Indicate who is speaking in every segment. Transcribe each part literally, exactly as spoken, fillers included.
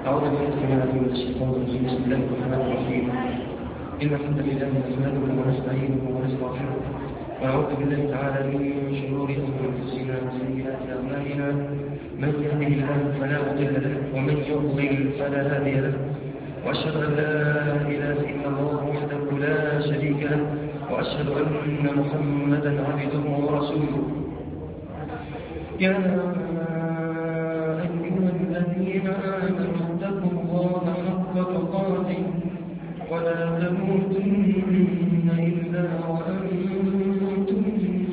Speaker 1: أعوذ بالله السميع العليم من الشيطان الرجيم. بسم الله الرحمن الرحيم. إن الحمد لله نحمده ونستعينه ونستغفره ونعوذ بالله تعالى من شرور أنفسنا وسيئات أعمالنا. من يهده الله فلا مضل له ومن يضلل فلا هادي له، وأشهد أن لا إله إلا الله وحده لا شريك له، وأشهد أن محمدا عبده ورسوله. يا أيها الذين آمنوا اتقوا الله حق تقاته ولا تموتن إلا وأنتم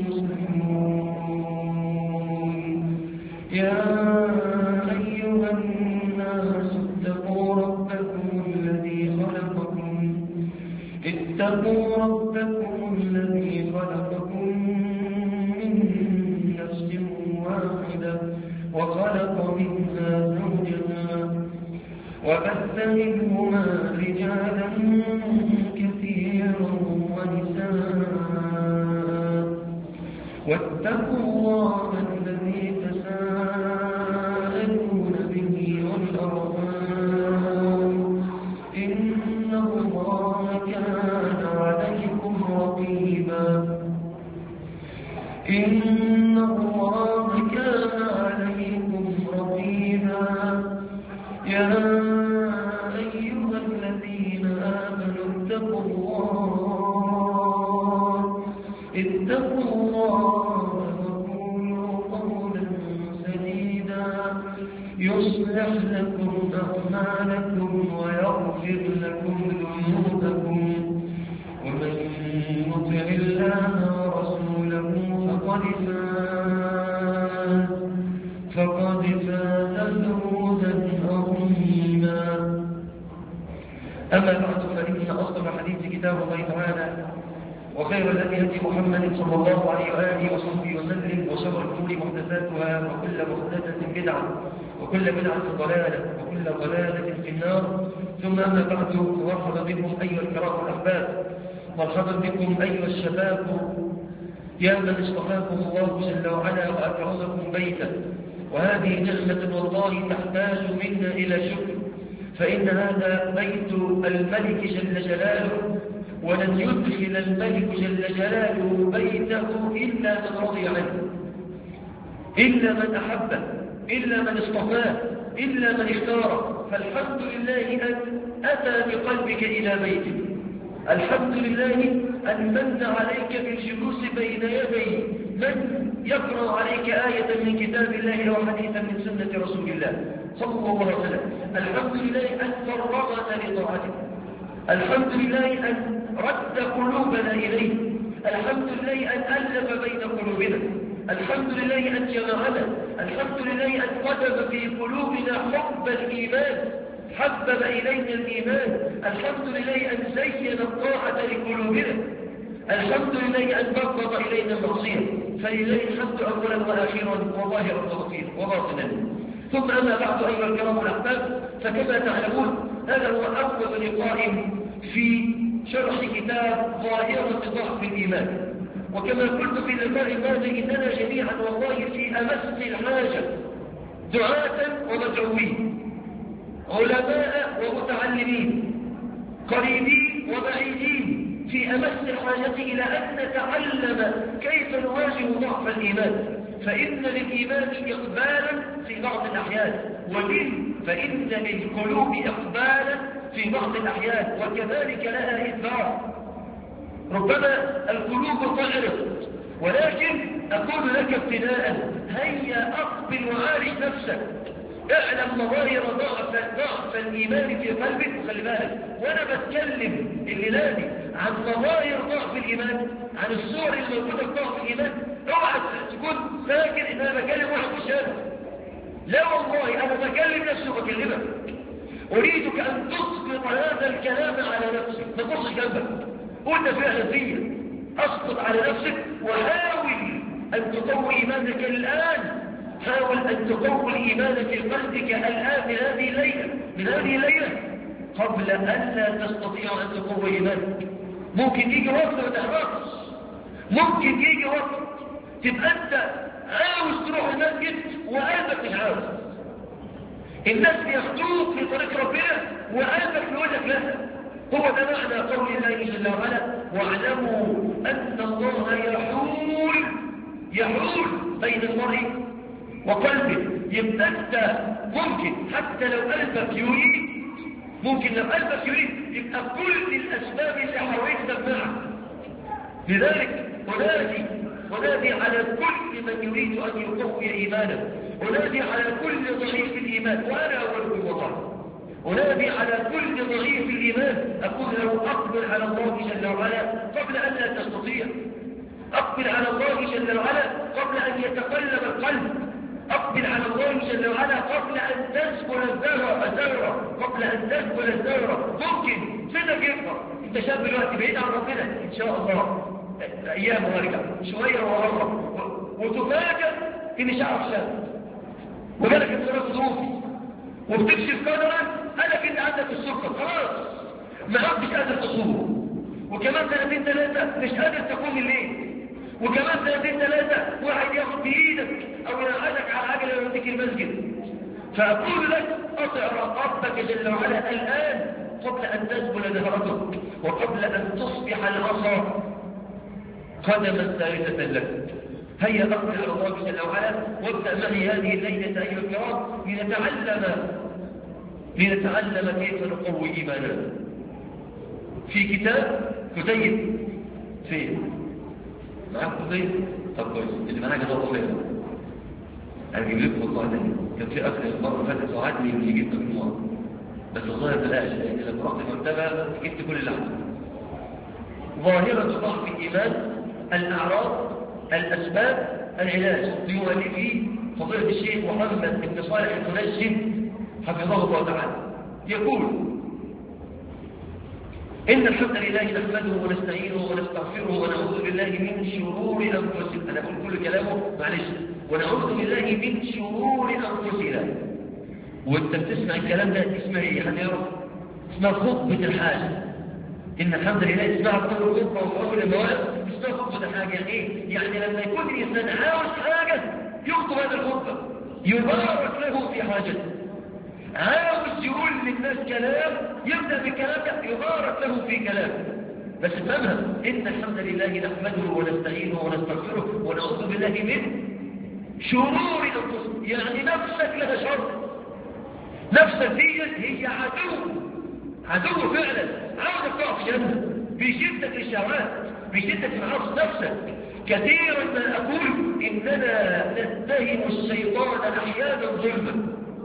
Speaker 1: مسلمون. يا أيها الناس اتقوا ربكم الذي خلقكم اتقوا ربكم الذي خلقكم من نفس واحدة وخلق منها زوجها وبث منهما رجالا كثيرا ونساء، واتقوا الله الذي تساءلون به والأرحام إن الله كان عليكم رقيبا إن الله كان عليكم رقيبا. يا أيها الذين آمنوا اتقوا الله اتقوا الله وقولوا قولا سديدا يصلح لكم أعمالكم ويغفر لكم ذنوبكم، ومن يطع الله ورسوله فقد فاز فقد فاز فوزا عظيما. أما بعد، فإن أصدق الحديث كتاب الله تعالى، وخير الهدي هدي محمد صلى الله عليه وآله وصحبه وسلم، وشر الأمور محدثاتها، وكل محدثة بدعة، وكل بدعة ضلالة، وكل ضلالة في النار. ثم أما بعد، مرحبا بكم أيها الكرام الأحباب، مرحبا بكم أيها الشباب، يا من اصطفاكم الله جل وعلا وأكرمكم بيتا، وهذه نعمة والله تحتاج منا إلى شكر، فإن هذا بيت الملك جل جلاله، ولن يدخل الملك جل جلاله بيته إلا من رضي عنه، إلا من أحبه، إلا من اصطفاه، إلا من اختاره. فالحمد لله أن أتى بقلبك إلى بيته، الحمد لله أن من عليك بالجلوس بين يدي من يقرأ عليك آية من كتاب الله وحديثا من سنة رسول الله صلى الله عليه وسلم. الحمد لله أن فرغنا لطاعته، الحمد لله أن رد قلوبنا إليه، الحمد لله أن ألف بين قلوبنا، الحمد لله أن جمعنا، الحمد لله أن قدم في قلوبنا حب الإيمان، حبب إلينا الإيمان، الحمد لله أن زين الطاعة لقلوبنا، الحمد لله أن بغض إلينا المعصية. فلله الحمد أولا وآخرا وظاهرا وباطنا. ثم أما بعد أيها الكرام الأحباب، فكما تعلمون هذا هو أول لقاء في شرح كتاب ظاهرة ضعف الإيمان. وكما قلت في اللقاء الماضي، إننا جميعا والله في أمس الحاجة، دعاة ومدعوين، علماء ومتعلمين، قريبين وبعيدين، في أمس الحاجة إلى أن نتعلم كيف نواجه ضعف الإيمان. فإن للإيمان إقبالا في بعض الأحيان، ولل فإن للقلوب إقبالا في بعض الأحيان، وكذلك لها إدبار. ربما القلوب تعرض، ولكن أقول لك ابتداء، هيا أقبل وعالج نفسك، اعلم مظاهر ضعف ضعف الإيمان في قلبك. وخلي بالك وأنا بتكلم الليلة دي عن مظاهر ضعف الإيمان، عن الصور الموجودة في ضعف الإيمان، اوعى تكون فاكر إن أنا بكلم واحد في الشارع. لا والله، أنا بكلم نفسي وبكلمك. أريدك أن تسقط هذا الكلام على نفسك، ما تبصش جنبك، قلت فعلا فيا، أسقط على نفسك وحاول أن تقوي إيمانك الآن، حاول أن تقوي الإيمان في قلبك الآن من هذه الليلة من هذه الليلة قبل أن لا تستطيع أن تقوي إيمانك. ممكن يجي وقت ما تحرقش، ممكن يجي وقت تبقى أنت عاوز تروح المسجد وقلبك مش عاوز، الناس بياخدوك في طريق ربنا وقلبك يقولك لا. هو ده معنى قول الله جل وعلا واعلموا أن الله يحول يحول بين المرء وقلبه. يبقى أنت ممكن حتى لو قلبك يريد، ممكن لو قلبك يريد يبقى كل الأسباب اللي حواليك تمنعك. لذلك أنادي أنادي على كل من يريد أن يقوي إيمانه، أنادي على كل ضعيف الإيمان، وأنا أولكم والله أنادي على كل ضعيف الإيمان. أقول له أقبل على الله جل وعلا قبل أن لا تستطيع، أقبل على الله جل وعلا قبل أن يتقلب القلب، أقبل على الله جل وعلا قبل أن تسكن الذرة الذرة قبل أن تسكن الذرة. ممكن سنك يكبر، أنت شاب دلوقتي بعيد عن ربنا إن شاء الله أيام وارجع شوية وأقرب وتفاجأ إن شعرك شاب وجالك انصراف ظروفي وبتكشف قدرا قالك إن عندك السكر خلاص ما عدتش قادر تصوم، وكمان سنتين ثلاثة مش قادر تقوم الليل، وكمان سنتين ثلاثة واحد ياخد بإيدك أو ينعزك على عجلة ويوديك المسجد. فأقول لك أطع ربك جل وعلا الآن قبل أن تزبل ظهرتك وقبل أن تصبح العصا قدما ثالثة لك. هيا أقبل على الله جل وعلا وابدأ معي هذه الليلة أيها الكرام لنتعلم لنتعلم كيف نقوي إيماننا. في كتاب كتيب فين؟ معاك كتيب؟ طب كويس، اللي معاك جزاكم خير. هجيب لكم والله ده كان في أكثر المرة فاتت وعدني اللي جبت مجموعة بس والله بلاش، لأن لما رحت المكتبة جبت كل اللي عندي. ظاهرة ضعف الإيمان، الأعراض، الأسباب، العلاج، لمؤلفه فضيلة الشيخ محمد بن صالح المنجم حفظه الله تعالى. يقول إن الحمد لله نحمده ونستعينه ونستغفره ونعوذ بالله من شرور أنفسنا. أنا أقول كل كلامه معلش. ونعوذ بالله من شرور أنفسنا. وأنت بتسمع الكلام ده اسمها إيه؟ حد يعرف؟ اسمها خطبة الحاجة. إن الحمد لله اسمها كل خطبة وفي أول مواد اسمها خطبة الحاجة. يعني إيه؟ يعني لما يكون الإنسان عاوز حاجة يخطب هذا الخطبة يبارك له في حاجته. عاوز يقول للناس كلام يبدأ بالكلام ده يبارك له في كلام. بس افهمها، إن الحمد لله نحمده ونستعينه ونستغفره ونعوذ بالله من شرور أنفسنا. يعني نفسك لها شر، نفسك دي هي عدو عدو فعلا، عاوزك تقع في جنة، بيشدك للشهوات، بيشدك لمعاصي نفسك. كثيرا ما أقول إننا نتهم الشيطان أحيانا ظلما،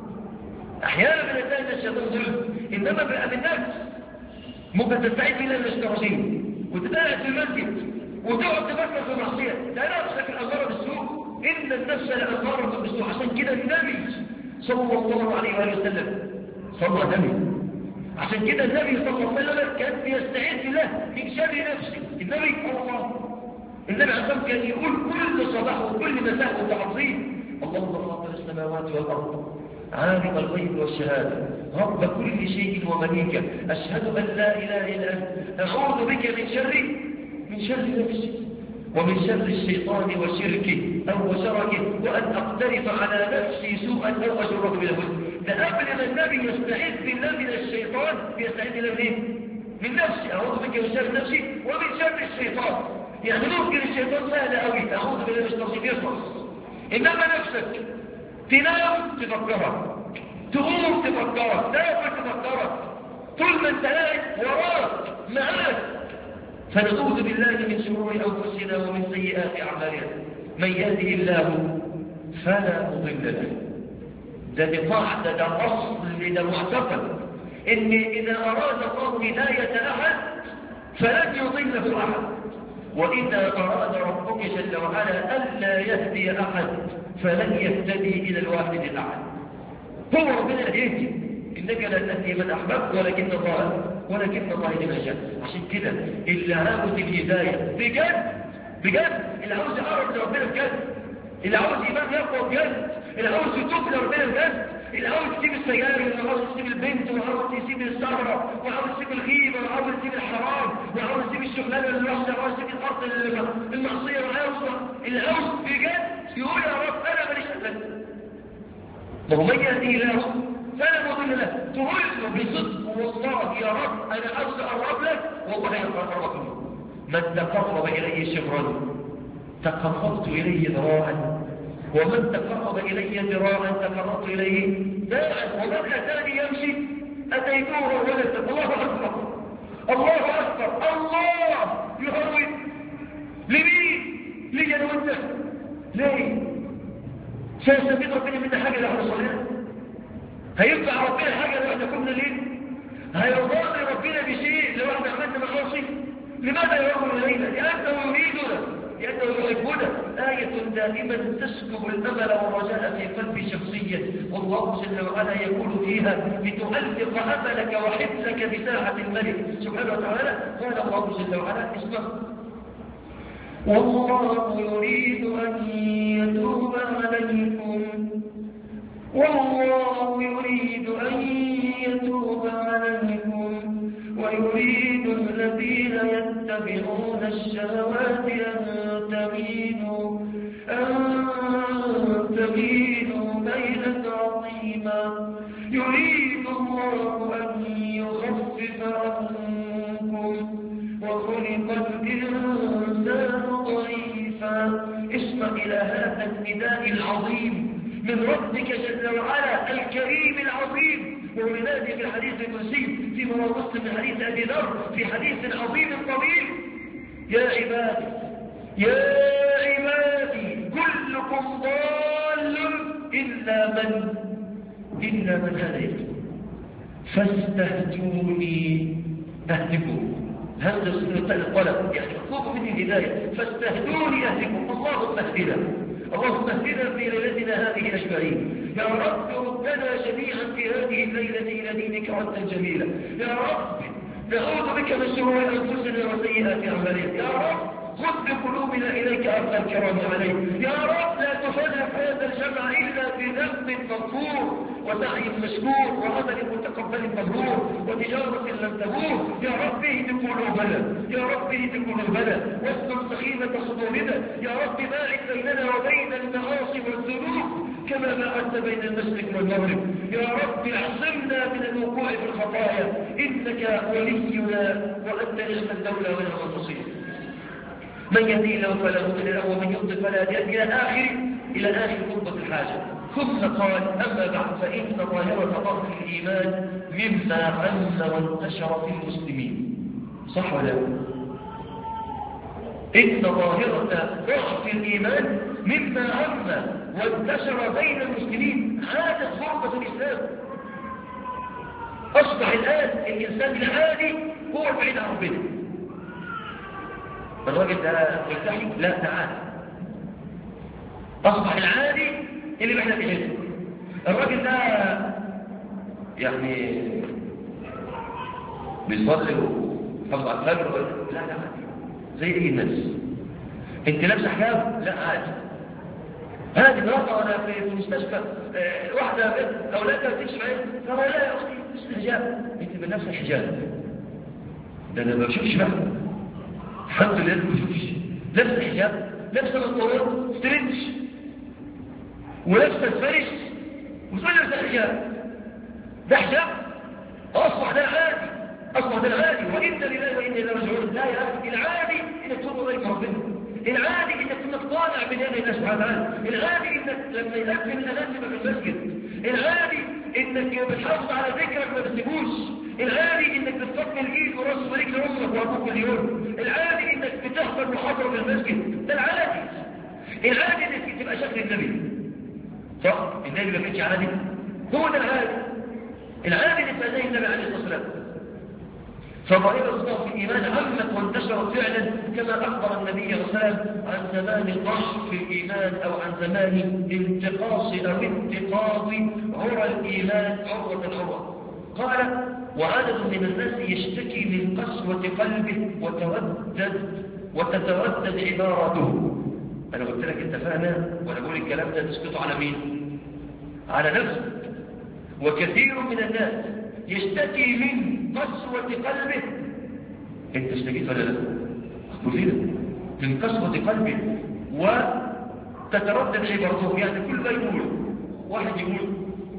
Speaker 1: أحيانا بنتهم الشيطان ظلما، إنما بقى بالنفس. ممكن تستعيد بالله من الشياطين وتتقاعد في المسجد وتقعد تفكر في معصية، لا نفسك الأمارة بالسوء، إن النفس لأمارة بالسوء. عشان كده النبي صلى الله عليه وآله وسلم صلى النبي عشان كده النبي صلى الله عليه وسلم كان بيستعيد بالله من شر نفسه. النبي صلى الله عليه وسلم النبي عليه الصلاة كان يقول كل صباح وكل مساء وتعظيم اللهم فاطر السماوات والأرض عالم الغيب والشهادة رب كل شيء ومليكه أشهد أن لا إله إلا أنت أعوذ بك من شر من شر نفسي ومن شر الشيطان وشركه أو وشركه وأن أقترف على نفسي سوءا أو أجره بالهدى. ده قبل ما النبي يستعيذ بالله من الشيطان يستعيذ بالله منين؟ من نفسي، أعوذ بك من شر نفسي ومن شر الشيطان. يعني ممكن الشيطان سهل قوي أعوذ بالله من الشيطان يخلص، إنما نفسك تنام تفكرك، تقوم تفكرك، تاكل تفكرك، طول ما انت قاعد وراك معاك. فنعوذ بالله من شرور أنفسنا ومن سيئات أعمالنا. من يهده الله فلا مضل له. ده بقاعدة، ده أصل، ده معتقد إن إذا أراد الله هداية أحد فلن يضله أحد، وإذا أراد ربك جل وعلا ألا يهدي أحد فلن يهتدي إلى الواحد الأحد. هو ربنا يهدي، إنك لا تهدي من أحببت ولكن الله ولكن الله يهدي من يشاء. عشان كده اللي عاوز الهداية بجد بجد، اللي عاوز يقرب لربنا بجد، اللي عاوز إيمان يقوى بجد، اللي عاوز يتوب لربنا بجد، اللي عاوز يسيب السيارة، واللي عاوز يسيب البنت، وعاوز يسيب السهرة، وعاوز يسيب الغيبة، وعاوز يسيب الحرام، وعاوز يسيب الشغلانة الوحشة، وعاوز يسيب الأرض المعصية، وعاوز اللي عاوز بجد يقول يا رب أنا ماليش أبدا. ما هو من يهدي الله فلا مضل له. تقول له بصدق والله يا رب أنا عاوز أقرب لك، والله يقربك منه. من تقرب إلي شبرا تقربت إليه ذراعا، ومن تقرب إلي ذراعا تقربت إليه باعا، ومن أتاني يمشي أتيته ولدا. الله أكبر الله أكبر. الله يهون لمين؟ لي أنا وأنت. ليه؟ سيستفيد ربنا منا حاجة لو احنا صلينا؟ هينفع ربنا حاجة لو احنا كنا ليه؟ هيرضى ربنا بشيء لو احنا عملنا معاصي؟ لماذا يرضى إلينا؟ لأنه يريدنا، لأنه يحبنا. آية دائما تسكب الأمل والرجاء في قلبي شخصيا، والله جل وعلا يقول فيها لتؤلق أملك وحبك بساعة الملك سبحانه وتعالى. قال الله جل وعلا اسمع: والله يريد أن يتوب عليكم، والله يريد أن يتوب عليكم ويريد الذين يتبعون الشهوات أن تميلوا أن تميلوا ميلا عظيما. يريد الله أن يخفف عنكم وخلق الإنسان ضعيفا. اسمع إلى هذا النداء العظيم من ربك جل وعلا الكريم العظيم، وولنادي في الحديث القدسي في رواه مسلم من حديث أبي ذر في حديث عظيم طويل: يا عبادي يا عبادي كلكم ضال إلا من إلا من هديت فاستهدوني أهدكم. هذا الطلب يعني اطلبوا مني الهداية، فاستهدوني أهدكم. اللهم اهدنا، اللهم اهدنا في ليلتنا هذه أجمعين. يا رب ردنا جميعا في هذه الليلة إلى دينك ردا جميلا. يا رب نعوذ بك من شرور أنفسنا وسيئات أعمالنا. يا رب خذ بقلوبنا إليك أرض الكرام عليك. يا رب لا تفرق هذا الجمع إلا بذنب مغفور وسعي مشكور وعمل متقبل مبرور وتجارة لم تبور. يا رب اهد قلوبنا، يا رب اهد قلوبنا واسلل سخيمة صدورنا. يا رب باعد بيننا وبين المعاصي والذنوب كما باعدت بين المشرق والمغرب. يا رب اعصمنا من الوقوع في الخطايا، إنك ولينا وأنت نعم الدولة ونعم النصير. من يهدي له فلا مضل له ومن يضلل فلا هادي له. إلى آخر إلى آخر خطبة الحاجة. ثم قال: أما بعد فإن ظاهرة ضعف الإيمان مما عم وانتشر في المسلمين. صح ولا لا؟ إن ظاهرة ضعف الإيمان مما عم وانتشر بين المسلمين. عادت غربة الإسلام. أصبح الآن الإنسان العادي هو البعيد عن ربنا. الراجل ده ملتحي؟ لا، تعال. أصبح العادي اللي بيحلق بحلق. الراجل ده يعني بيصلي وحفظ على الفجر؟ لا لا عادي زي اي الناس. انت لابسه حجاب؟ لا عادي. هذه النهارده وانا في المستشفى آه واحده اولادها بتكشف عليها، ترى لا يا اختي لابسه حجاب. انت من نفس الحجاب ده انا ما بشوفش بقى، الحمد لله ما بشوفش. لابسه حجاب، لابسه بنطلون ستريتش ولابسه الفرش وتقول لابسه حجاب. ده حجاب؟ اصبح ده العادي، اصبح ده العادي. وإنا لله وإنا إليه راجعون. لا يا اخي، العادي انك تقول اليك ربنا، العادي انك انك طالع من يد الله سبحانه وتعالى، العادي انك لما يأذن الاذان تبقى في المسجد، العادي انك بتحافظ على ذكرك ما بتسيبوش، العادي انك بتفضل الايد وراس ورجل امك وابوك اليوم، العادي انك بتحضر محاضره في المسجد. ده العادي. العادي انك تبقى شكل النبي. صح؟ النبي ما كانش عادي؟ هو ده العادي. العادي انك تبقى زي النبي عليه الصلاه والسلام. فظاهرة ضعف الإيمان عمت وانتشرت فعلا كما أخبر النبي صلى الله عليه وسلم عن زمان ضعف الإيمان أو عن زمان انتقاص أو انتقاض عرى الإيمان عروة عروة. قال: وعدد من الناس يشتكي من قسوة قلبه وتودد وتتودد عبارته. أنا قلت لك أنت فاهمة وأنا بقول الكلام ده تسقط على مين؟ على نفسك. وكثير من الناس يشتكي من قسوة قلبه. انت اشتكيت ولا لا؟ كثيرا من قسوة قلبه وتتردد عبارته. يعني كل ما يقول واحد يقول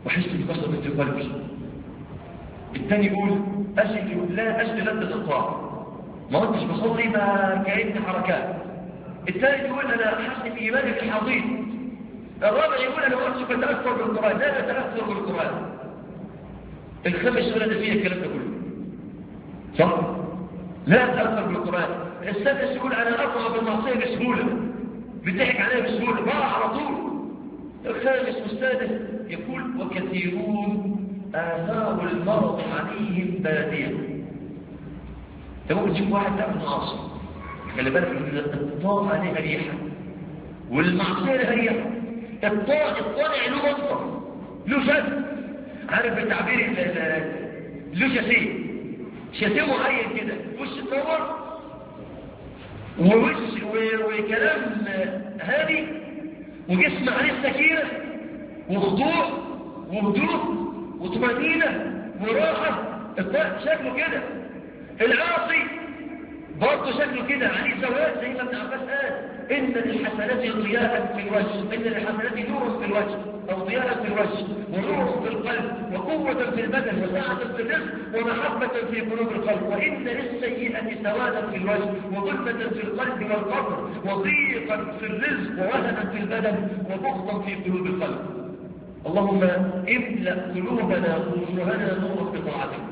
Speaker 1: وأحس بكسرة في قلبي. الثاني يقول أجد لا أجد لذة الطاعة، ما كنتش بصلي ما كأني حركات. الثالث يقول أنا أحس في إيماني بالحضيض. الرابع يقول أنا وقتش بتأثر بالقرآن، لا أتأثر بالقرآن. الخامس يقول أنا فيها الكلام ده كله صح؟ لا أتأثر بالقرآن. السادس يقول أنا أقع بالمعصية بسهولة، بتضحك عليها بسهولة بقى على طول. الخامس والسادس يقول وكثيرون آثار المرض عليهم بادية. انت ممكن تشوف واحد تعمل معاصي، خلي بالك ان الطاعة لها ريحة والمعصية لها ريحة. الطاعة الطالع له منطق له شد، عارف بالتعبير له شاسيه شاسيه معين كده، وش النور ووش وكلام هادي وجسم عليه السكينة وخضوع وهدوء وطمأنينة وراحة. الطاعة شكله كده. العاصي برضه شكله كده عليه سواد، زي ما ابن عباس قال إن للحسنات ضياء في الوجه، إن للحسنات نور في الوجه أو ضياء في الوجه ونور في القلب وقوة في البدن وسعة في الرزق ومحبة في قلوب القلب، وإن للسيئة سوادا في الوجه وظلمة في القلب والقبر وضيقا في الرزق ووهنا في البدن وبغضا في قلوب القلب. اللهم املأ قلوبنا ووجوهنا نورا بطاعتك.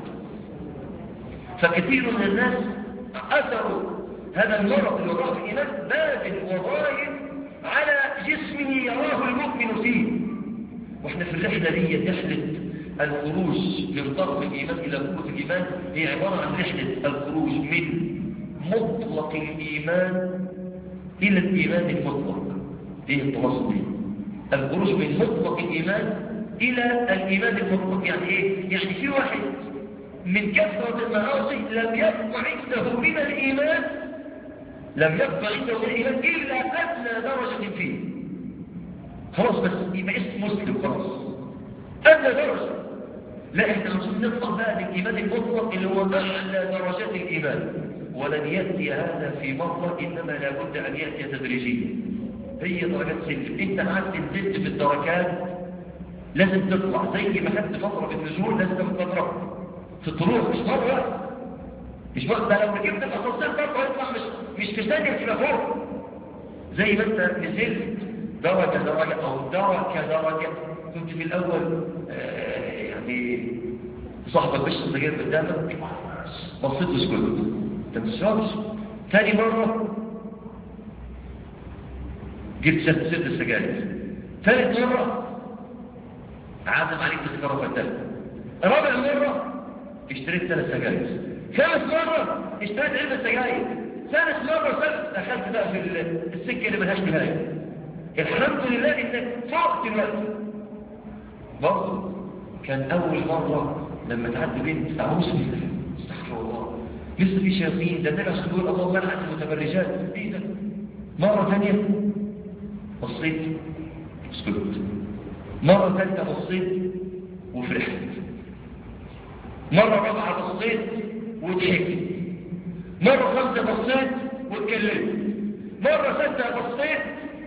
Speaker 1: فكثير من الناس أثروا هذا المرض اللي وراء في الإيمان باد وغايب على جسمه يراه المؤمن فيه. واحنا في الرحلة دي رحلة الخروج من ضعف الإيمان إلى قوة الإيمان، هي عبارة عن رحلة الخروج من مطلق الإيمان إلى الإيمان المطلق. ايه التواصل دي؟ الخروج من مطلق الإيمان إلى الإيمان المطلق. يعني ايه؟ يعني في واحد من كثرة المعاصي لم يبقى عنده من الإيمان لم يبقى عنده من الإيمان إلا أدنى درجة فيه. خلاص بس يبقى اسم مسلم خلاص أدنى درجة. لا احنا عاوزين نطلع بقى للإيمان المطلق اللي هو أعلى درجات الإيمان، ولن يأتي هذا في مرة، إنما لابد أن يأتي تدريجيا. هي درجات سلم، انت قعدت نزلت في الدركات لازم تطلع زي ما خدت فترة في النزول لازم تاخد فترة في الطلوع، مش مرة مش مرة. ده لو ركبت الأسانسير برضه هيطلع مش مش في ثانية تبقى فوق. زي ما انت نزلت درجة درجة أو درجة درجة. كنت في الأول آه يعني صاحبك بيشرب سجاير قدامك بصيت وسكت انت ما تشربش. ثاني مرة جبت ست ست السجاير. ثالث مرة عازم عليك تذكره قدامك. رابع مرة اشتريت ثلاث سجاير. خامس مرة اشتريت علبة سجاير. ثالث مرة ثالث دخلت بقى في السكة اللي ملهاش نهاية. الحمد لله انك فوقت الوقت. برضه كان اول مرة لما تعدي بنت تعوز بالله استغفر الله لسه في شياطين، ده النبي صلى الله عليه وسلم عن المتبرجات. ايه ده؟ مرة ثانية بصيت اسكت. مرة ثالثة بصيت وفرحت. مرة رابعة بصيت وضحكت. مرة خمسة بصيت واتكلمت. مرة ستة بصيت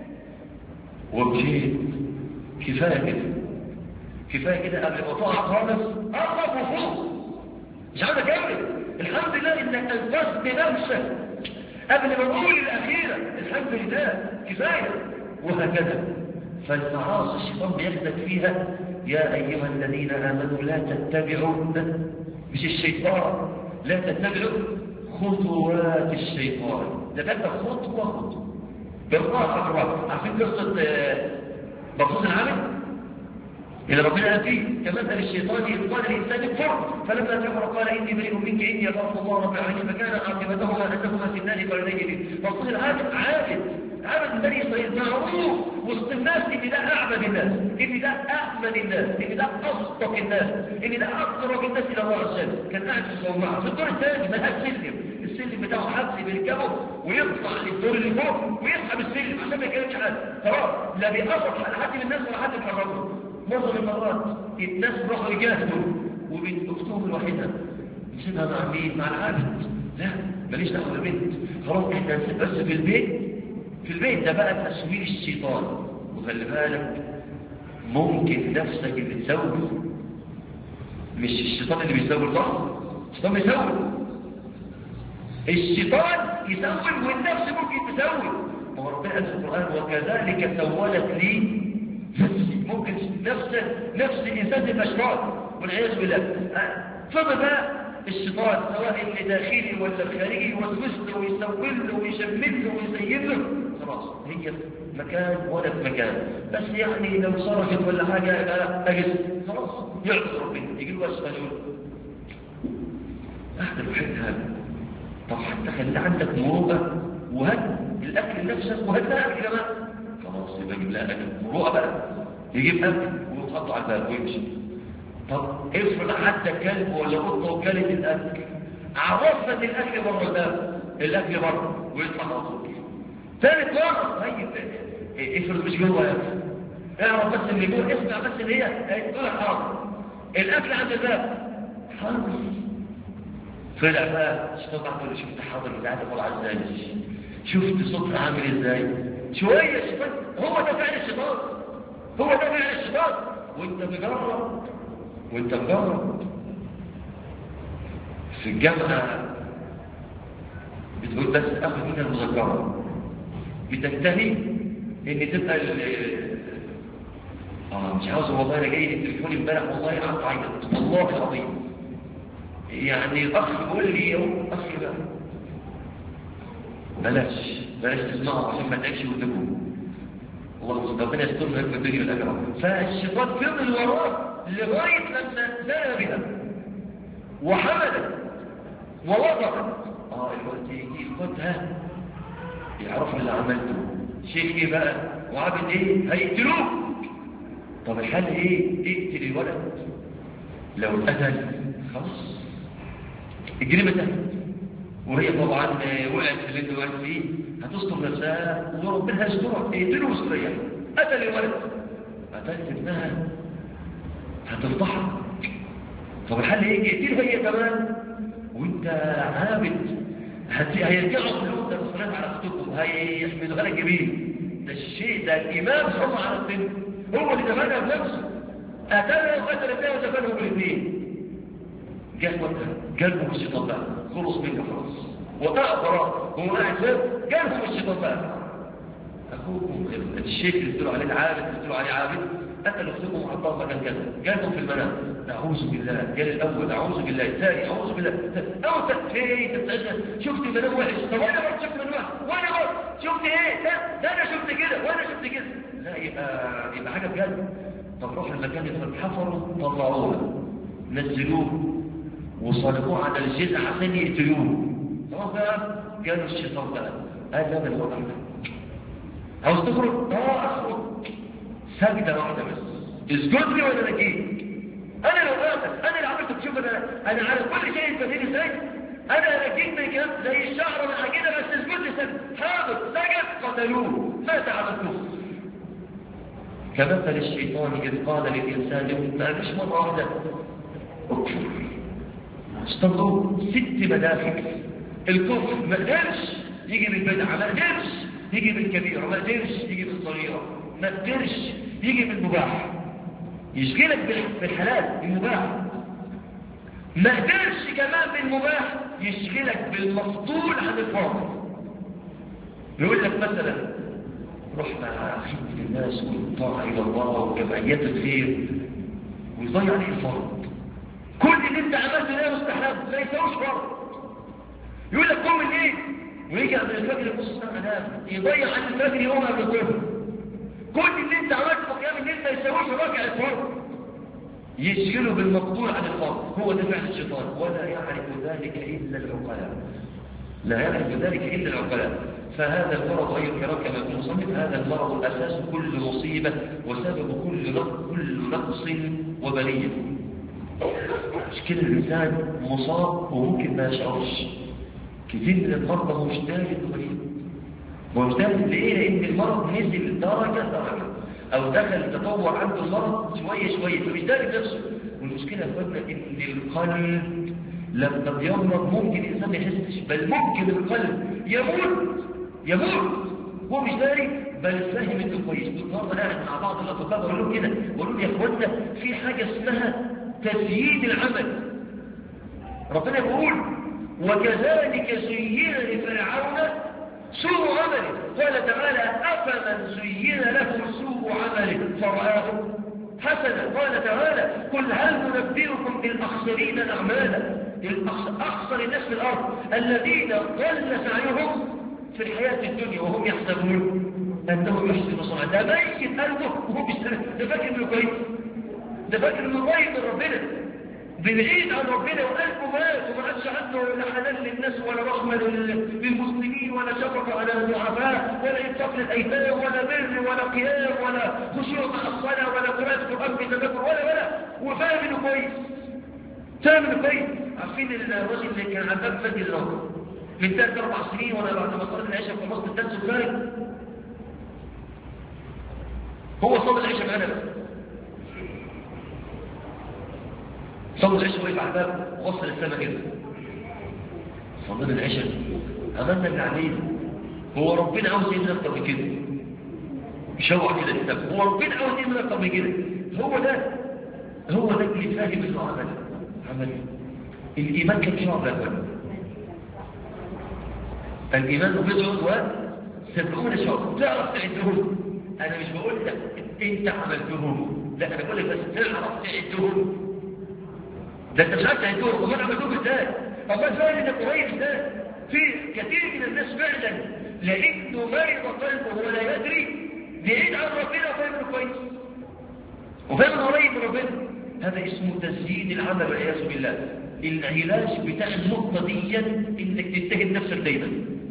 Speaker 1: وبكيت. كفاية كده كفاية كده قبل ما تقع خالص أقرب وفوق مش عايز أكمل. الحمد لله إنك أنقذت نفسك قبل ما نقول الأخيرة. الحمد لله كفاية. وهكذا فالمعاصي الشيطان بياخدك فيها. يا أيها الذين آمنوا لا تتبعوا مش الشيطان لا تتبعوا خطوات الشيطان. ده تبقى خطوة خطوة بالراحة بالراحة. عارفين قصة بطوس العامل إذا ربنا قال فيه كمثل الشيطان إذ قال الإنسان اكفر فلما كفر قال إني بريء منك إني أخاف الله رب العالمين فكان عاقبتهما أنهما في النار خالدين. بطوس العامل عابد عابد بني إسرائيل معروف وسط الناس إن ده أعبد الناس، إن ده أأمن الناس، إن ده أصدق الناس، إن ده أقرب الناس إلى الله عز وجل. كان قاعد في الصومعة في الدور الثاني ملهاش سلم. السلم بتاعه حبل بيركبه ويطلع للدور اللي فوق ويسحب السلم عشان ما يكلمش حد. خلاص لا بيقصد على حد من الناس ولا حد يتحركه. معظم المرات الناس راحوا يجاهدوا وبنت اختهم الوحيده نسيبها مع مين؟ مع العابد. لا ماليش دعوه بالبنت، خلاص احنا نسيب بس في البيت. في البيت ده بقى تسويل الشيطان. وخلي بالك ممكن نفسك اللي تسوي، مش الشيطان اللي بيسوي، صح؟ الشيطان بيسوي، الشيطان يسوي والنفس ممكن تسوي. ما هو ربنا قال في القرآن وكذلك سولت لي نفسي. ممكن نفس نفس الإنسان تبقى شيطان والعياذ بالله. فضل بقى الشيطان سواء اللي داخلي ولا الخارجي يوسوس له ويسوي له ويشمل له ويزين له، خلاص هي في مكان ولا في مكان، بس يعني لو صرفت ولا حاجة أجل خلاص يعطي ربنا يجي له الشيطان يقول أحد الوحيد هذا. طب حتى خلي عندك مروءة وهد الأكل لنفسك وهد لها أكل كمان، خلاص يبقى يجيب لها أكل مروءة بقى، يجيب أكل ويحطه على الباب ويمشي. طب افرض حتى كلب ولا قطة وكلت الأكل، عرفنا ان الأكل بره الباب، الأكل بره ويطلع مصروف. ثالث مرة طيب افرض مش جوه يا أخي، اعرف بس اللي جوه، اسمع بس اللي هي تقول لك حاضر الأكل عند الباب حاضر. طلع بقى الشيطان تقول له شفت حاضر بتاعتك طالعه ازاي، شفت صوتها عامل ازاي، شويه الشيطان. هو ده فعل الشيطان، هو ده فعل الشيطان. وانت مجرب وانت مجرب في الجامعه بتقول بس اخذ منها المذكره، بتنتهي ان تبقى اه مش عاوز والله انا جاي التليفون امبارح والله قعدت اعيط والله العظيم. يعني الأخ يقول لي يوم أخي بقى بلاش بلاش تسمعوا عشان ما تعيش وتبقوا الله ربنا يسترنا في الدنيا والآخرة. فالشيطان فضل وراه لغاية لما زنى بها وحملت ووضعت. اه الوقت يجي ياخدها يعرف اللي عملته شيخ ايه بقى وعابد ايه هيقتلوه. طب الحل ايه؟ اقتل الولد، لو اتقتل خلاص الجريمة تهت، وهي طبعا وقعت في اللي انت وقعت فيه هتستر نفسها وربنا هيسترها. اقتلوا واستريح. قتل الولد قتلت ابنها هتفضحك. طب الحل ايه؟ اقتلها هي كمان وانت عابد. هيرجعوا كلهم ده مصرات على اختكم هيحملوها لك جميل. ده الشيء ده الامام صلى الله عليه وسلم هو اللي دفنها بنفسه، قتلها وقتل ابنها ودفنهم بالاثنين. جاء وقتها قلبه الشيطان بقى خلص منه خلاص وقع براء هو قاعد فيه قلبه الشيطان بقى. اخوكم الشيخ اللي بتقولوا عليه العابد اللي بتقولوا عليه عابد قتل اختكم وحطها مكان كذا، قالوا في المنام اعوذ بالله، قال الاول اعوذ بالله، الثاني اعوذ بالله، او في تتعجب شفت منام وحش. طب انا برضه شفت منام وحش وانا برضه شفت ايه ده ده انا شفت كده وانا شفت كده. لا يبقى يبقى حاجه بجد. طب روح المكان اللي حفروا طلعوها نزلوه وصلبوه على الجزء عشان يقتلوه. خلاص بقى قالوا الشيطان بقى قال لا ده الوضع ده عاوز تخرج؟ اه اخرج سجدة واحدة بس اسجد لي وانا نجيك. انا لو قاتل انا اللي عملت تشوف انا انا على كل شيء تفهيني ازاي انا نجيك من كده زي الشعر من عجينة بس اسجد لي سجد. حاضر سجد قتلوه مات على الكفر. كمثل الشيطان اذ قال للانسان ما فيش مرة واحدة اكفر. استنظروا ست مداخل الكفر ما قدرش يجي بالبدعة، ما قدرش يجي بالكبيرة، ما قدرش يجي بالصغيرة، ما قدرش يجي بالمباح يشغلك بالحلال المباح، ما قدرش كمان بالمباح يشغلك بالمفضول عن الفاضل. بيقول لك مثلا روح مع خدمة الناس والطاعة إلى الله وجمعيات الخير ويضيع عليه الفرض. كل اللي انت عملته ده مستحب ما يساويش فرض. يقول لك قوم الليل ويجي قبل الفجر نص ساعه نام يضيع عن الفجر يوم قبل الظهر. كل اللي انت عملته قيام الليل ما يساويش ركعه الفرض. يشغله بالمقدور عن الفرض. هو ده فعل الشيطان ولا يعرف ذلك الا العقلاء، لا يعرف ذلك الا العقلاء. فهذا المرض ايها الكرام كما يقول المصنف هذا المرض اساس كل مصيبه وسبب كل كل نقص وبليه. مشكلة الإنسان مصاب وممكن ما يشعرش. كثير من المرضى هو مش داري المريض، هو مش داري ليه؟ لأن المرض نزل درجة درجة أو دخل تطور عنده المرض شوية شوية فمش داري بنفسه. والمشكلة يا أخوانا إن القلب لما بيمرض ممكن الإنسان ما يحسش، بل ممكن القلب يموت يموت هو مش داري بل فاهم إنه كويس. بالنهارده قاعد مع بعض الاصدقاء بقول لهم كده، بقول لهم يا اخوانا في حاجه اسمها تزيين العمل. ربنا يقول وكذلك زين لفرعون سوء عمله، قال تعالى أفمن زين له سوء عمله فرآه حسنا، قال تعالى قل هل ننبئكم بالأخسرين أعمالا، أخسر الناس في الأرض الذين ضل سعيهم في الحياة الدنيا وهم يحسبون أنهم يحسنون صنعا. ده ميت قلبه وهو بيشتغل، ده فاكر إنه كويس، ده فاكر إنه قريب من ربنا، بعيد عن ربنا وقلبه مات وما عادش عنده لا حنان للناس ولا رحمة للمسلمين ولا شفقة على الضعفاء ولا إنفاق للأيتام ولا بر ولا قيام ولا خشوع مع الصلاة ولا قراءة القرآن بتدبر ولا ولا وفاهم إنه كويس، فاهم إنه كويس. عارفين الراجل اللي كان على باب مسجد الأرض من ثلاث أربع سنين وأنا بعد ما صليت العشاء في مصر الدرس الخارج، هو صلى العشاء معانا بس، صلى العشاء وقف على الباب ووصل السماء كده، صلينا العشاء عملنا اللي علينا. هو ربنا عاوز ايه من اكتر من كده؟ يشوح كده الكتاب، هو ربنا عاوز ايه من اكتر من كده؟ هو ده هو ده اللي فاهم انه عمل عمل الايمان كان شعب الاول، الايمان بضع وسبعون شعب، تعرف تعدهم. انا مش بقول لك انت عملتهم، لا انا بقول لك بس تعرف تعدهم. ده انت مش عارف تعدهم، وما عملتهم ازاي؟ اما ازاي انك قريب ازاي؟ في كثير من الناس فعلا لانه مرض قلبه ولا يدري بعيد عن ربنا وفاهم كويس وفاهم قريب من ربنا. هذا اسمه تزيين العمل والعياذ بالله. العلاج بتاع النقطه دي انك تتهم نفسك دايما،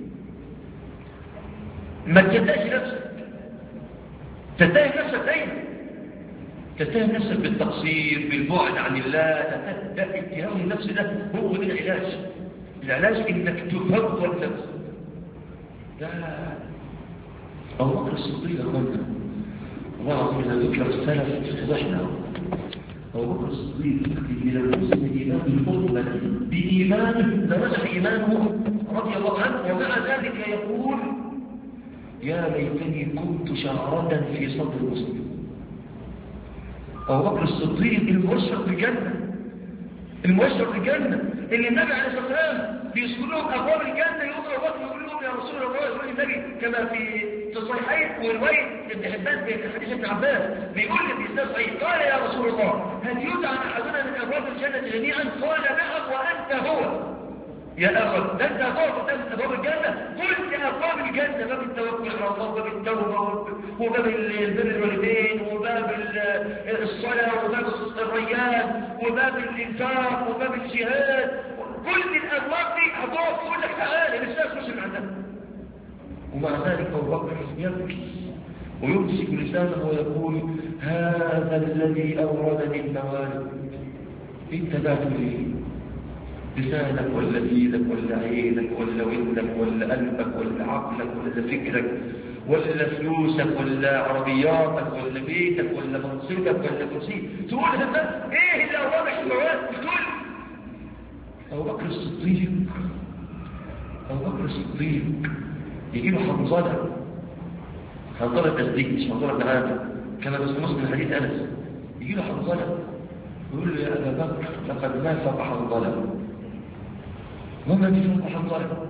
Speaker 1: ما تصدقش نفسك، تتهم نفسك دايما، تتهم نفسك بالتقصير بالبعد عن الله. ده اتهام النفس ده هو ده العلاج. العلاج انك تفوض نفسك. ده ابو بكر الصديق يا اخوانا، والله العظيم اذا ذكر السلف احنا ابو بكر الصديق اللي لو وصل ايمان الامه بايمانه لرجع ايمانه رضي الله عنه، ومع ذلك يقول يا ليتني كنت شعرة في صدر مسلم. أبو بكر الصديق المبشر بالجنة، المبشر بالجنة اللي النبي عليه الصلاة والسلام بيذكر لهم أبواب الجنة، يقول أبو بكر يقول لهم يا رسول الله، يقول النبي كما في الصحيحين ورواية ابن حبان في حديث ابن عباس بيقول لي في صحيح قال يا رسول الله هل يدعى أحدنا من أبواب الجنة جميعا؟ قال نعم وأنت هو يا أخي، ده أنت هتقف قدام أبواب الجنة، كل أبواب الجنة، باب التوكل على الله وباب التوبة وباب البر الوالدين وباب الصلاة وباب الريان وباب الإنفاق وباب الجهاد، كل الأبواب دي هتقف تقول لك تعالى لسه تخش من عندنا. ومع ذلك أبو بكر يبكي ويمسك لسانه ويقول هذا الذي أوردني الموارد، انت بات لي لسانك ولا ايدك ولا عينك ولا ودنك ولا قلبك ولا عقلك ولا فكرك ولا فلوسك ولا عربياتك ولا بيتك ولا منصبك ولا كرسيك، تقول هذا ايه اللي اوامك المواد؟ تقول ابو بكر الصديق، ابو بكر الصديق يجي له حنظله، حنظله تصديق مش حنظله بن عامر كما في مسلم حديث انس، يجي له حنظله يقول له يا ابا بكر لقد نافق حنظله. وما تفوق حنظله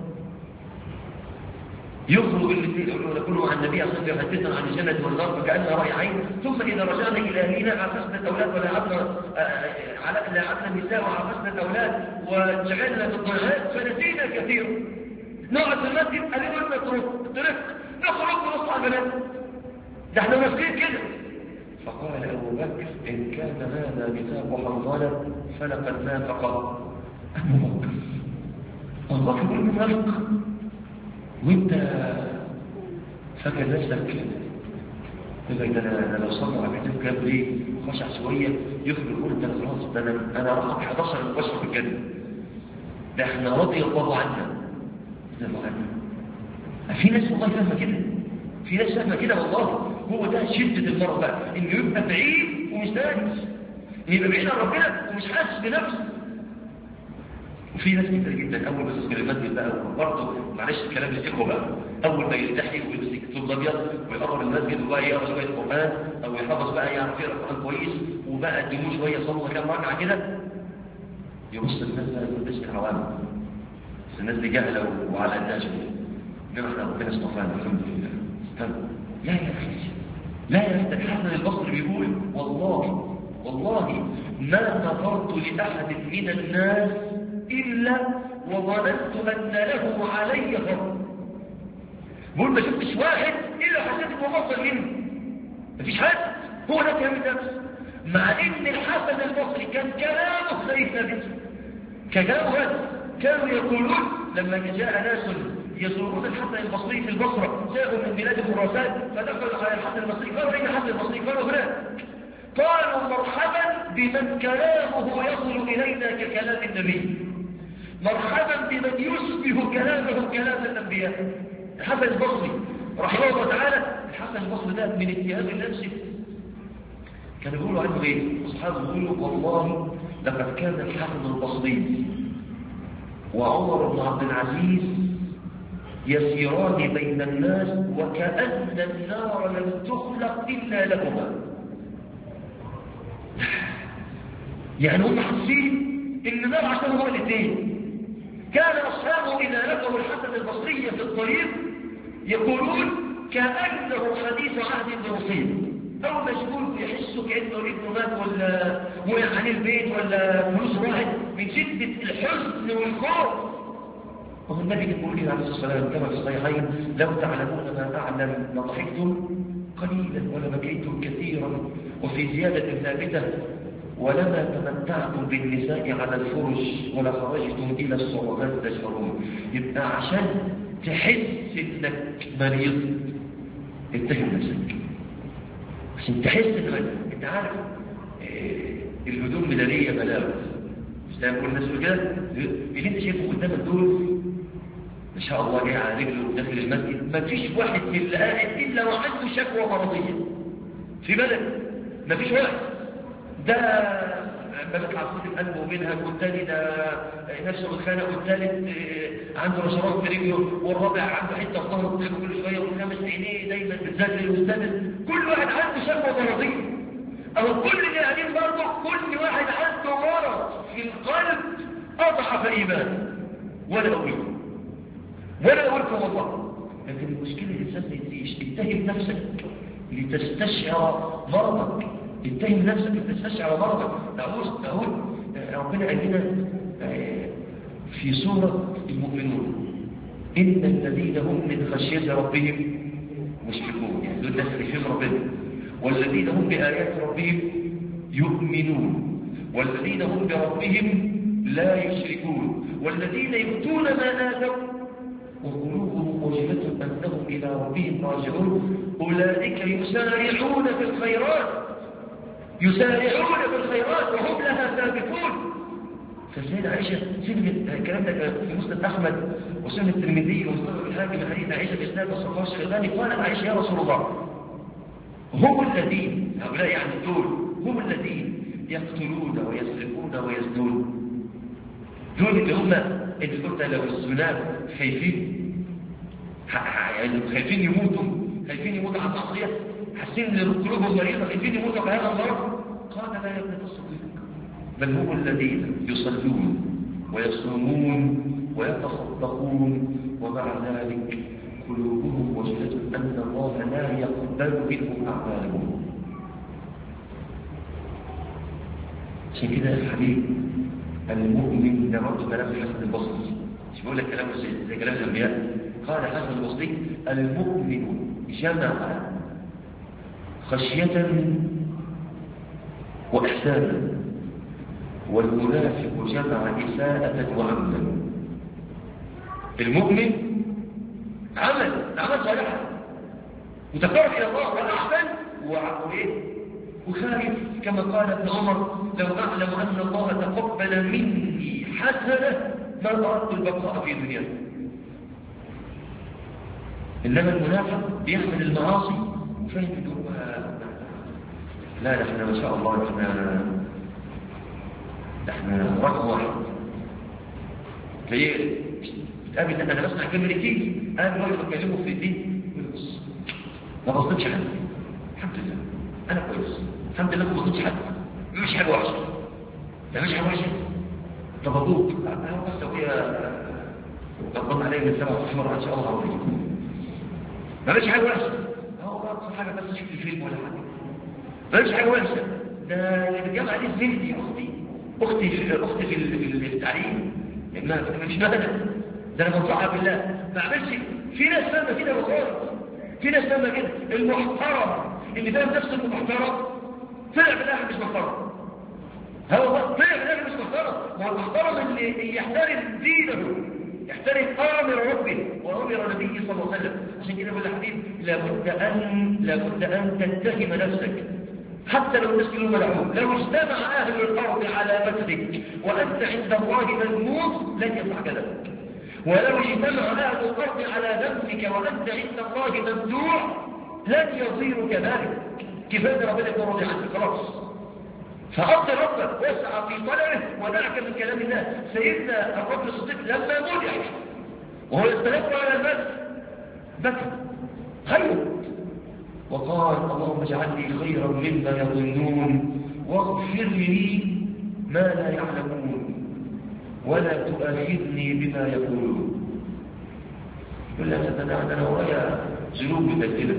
Speaker 1: يخرج الاثنين يقولون نكون مع النبي صلى الله عليه وسلم يحدثنا عن الجنه والنار فكاننا راي عين، ثم اذا رجعنا الى اهلنا عافسنا الاولاد ولاعبنا لاعبنا النساء وعافسنا الاولاد وانشغلنا بالضيعات فنسينا كثيرا. نقعد في المسجد قالوا لنا نترك نترك نخرج ونص على البنات، ده احنا ماسكين كده. فقال ابو بكر ان كان هذا ميثاق حنظله فلقد نافق ابو بكر. ابو بكر يقول منافق وانت فاكر نفسك يقول انا لو صلى على بيتك كام ليه خشع شويه يخرج يقول انت خلاص ده انا انا رقم احد عشر مباشر في الجنه، ده احنا رضي الله عنا رضي الله عنا. في ناس والله فاهمه كده، في ناس فاهمه كده والله. هو ده شده المرض بقى، انه يبقى بعيد ومش دارس، يبقى بعيد عن ربنا ومش حاسس بنفسه. وفي ناس كتير جدا اول ما تدخل المسجد بقى برضه معلش الكلام للاخوه بقى، اول ما يلتحي ويمسك الثوب الابيض ويقرب المسجد وبقى يقرا شويه قران او يحفظ بقى يعرف يقرا قران كويس وبقى قدموه شويه صلوا كام ركعه كده، يبص الناس بقى يقول ده عوام، بس الناس دي جهله وعلى قدها شويه، انما احنا ربنا اصطفانا الحمد لله. استنى لا يا اخي لا يا اخي، الحسن البصري بيقول والله والله ما نظرت لأحد من الناس إلا وظننت أن له علي فضل. بقول ما شفتش واحد إلا حسيت إنه أفضل منه، مفيش حد، هو ده كلام النفس. مع إن الحسن البصري كان كلامه زي النبي، كلامه كانوا يقولون لما جاء ناس يزورون الحسن البصري في البصرة، جاءوا من بلاد خراسان فدخلوا على الحسن البصري قالوا أين الحسن البصري؟ قالوا هناك. قالوا مرحبا بمن كلامه يصل إلينا ككلام النبي، مرحبا بمن يشبه كلامه كلام الأنبياء. الحسن البصري رحمه الله تعالى، الحسن البصري ده من اتهام النفس كانوا يقولوا عنه ايه؟ أصحابه يقولوا والله لقد كان الحسن البصري وعمر بن عبد العزيز يسيران بين الناس وكأن النار لم تخلق إلا لهما. يعني هم حاسين ان النار عشان هو الاثنين. كان اصحابه اذا لقوا الحسن البصري في الطريق يقولون كانه حديث عهد برصيد، او مشغول يحسوا كانه ابنه مات ولا وقع عليه البيت ولا فلوس راحت من شده الحزن والخوف. وهو النبي يقول كده عليه الصلاه والسلام كما في الصحيحين لو تعلمون ما اعلم لضحكتم قليلا ولبكيتم كثيرا، وفي زياده ثابته ولما تمتعتم بالنساء على الفرش ولا خرجتم إلى الصعوبات تشعرون. يبقى عشان تحس إنك مريض اتهم نفسك، عشان تحس إنك أنت عارف إيه الهدوم مدارية ملابس، مش ده يقول الناس كده اللي أنت شايفه قدامك دول ما شاء الله جاي على رجله داخل المسجد، ما فيش واحد في اللي قاعد إلا وعنده شكوى مرضية في بلد، ما فيش واحد. ده بلد عصير القلب ومنها، والتاني ده نفسه متخانق، والثالث عنده رشرات في رجله، والرابع عنده حته في ظهره بتلعب كل شويه، والخامس عينيه دايما بتزلل، والسادس كل واحد عنده شكوى مرضيه. او كل اللي قاعدين برضه كل واحد عنده مرض في القلب اضعف ايمانه. ولا اقول ولا اقولكم والله، لكن المشكله الانسان ما يديش اتهم نفسك لتستشعر مرضك، اتهم نفسك لتستشعر مرضك. تعود تعود ربنا قال لنا في سورة المؤمنون إن الذين هم من خشية ربهم مشفقون، يعني دول ناس خايفين ربنا، والذين هم بآيات ربهم يؤمنون، والذين هم بربهم لا يشركون، والذين يؤتون ما آتوا وقلوبهم وجلة أنهم إلى ربهم راجعون أولئك يسارعون في الخيرات يسارعون في الخيرات وهم لها سابقون. فسيدة عائشة سيدة الكلام ده في مسند أحمد وسنن الترمذي ومستدرك الحاكم من حديث عائشة بإسناد الصحاح الشيخاني قالت عائشة يا رسول الله هم الذين هؤلاء يعني دول هم الذين يقتلون ويسرقون ويزنون، دول اللي هم اللي قلت لو الزناد خايفين يعني خايفين يموتوا خايفين يموتوا عن معصية، حاسين ان قلوبهم مريضة خايفين يموتوا بهذا المرض. قال لا يا ابنة الصديق بل هم الذين يصلون ويصومون ويتصدقون ومع ذلك قلوبهم وجلة أن الله لا يقبل منهم أعمالهم. عشان كده يا حبيبي المؤمن ده برضه كلام الحسن البصري، مش بقول لك كلام زي كلام الأنبياء. قال الحسن البصري المؤمن جمع خشية وإحسانا، والمنافق جمع إساءة وعملا. المؤمن عمل عمل صالحا وتقرب إلى الله والأحسن وإيه وخائف كما قال ابن عمر لو أعلم أن الله تقبل مني حسنة ما أردت البقاء في دنيا. إنما المنافق بيحمل المعاصي وفهم إنه لا احنا ما شاء الله احنا احنا رقم واحد هي بتقابل انا بسمع كلمه كتير، انا راجل بكلمه في الدين بص ما بصيتش حد الحمد لله انا كويس الحمد لله ما بصيتش حد مش حاجه وحشه ما مش حاجه وحشه طب ابوك انا بس ابويا ربنا عليه من سبع ست مرات ان شاء الله هوريك ما مش حاجه وحشه هو بقى حاجه بس شوف الفيلم ولا حاجه ما مش حاجه وحشه ده اللي بالجامعه دي زميلتي اختي اختي في اختي في في التعليم ما مش مهنه ده انا بنصحها بالله ما اعملش في ناس فاهمه كده والله في ناس فاهمه كده المحترم اللي فاهم نفسه انه محترم طلع في الاخر مش محترم هو طلع في الاخر مش محترم ما هو المحترم اللي يحترم دينه يحترم امر ربه وامر نبيه صلى الله عليه وسلم عشان كده بقول يا حبيبي لابد ان لابد ان تتهم نفسك حتى لو الناس كلهم ملعون لو اجتمع اهل الارض على مكرك وانت عند الله مذموم لن يصح ذلك ولو اجتمع اهل الارض على ذنبك وانت عند الله ممدوح لن يصير كذلك كفايه ربنا يكون راضي عنك خلاص فأرض ربك واسعى في طلبه ودعك من كلام الله سيدنا أبو بكر الصديق لما مدح وهو يستلف على المسجد بكى خير وقال اللهم اجعلني خيرا مما يظنون واغفر لي ما لا يعلمون ولا تؤاخذني بما يقولون يقول لك أنا أنا ورايا ذنوب مبدلة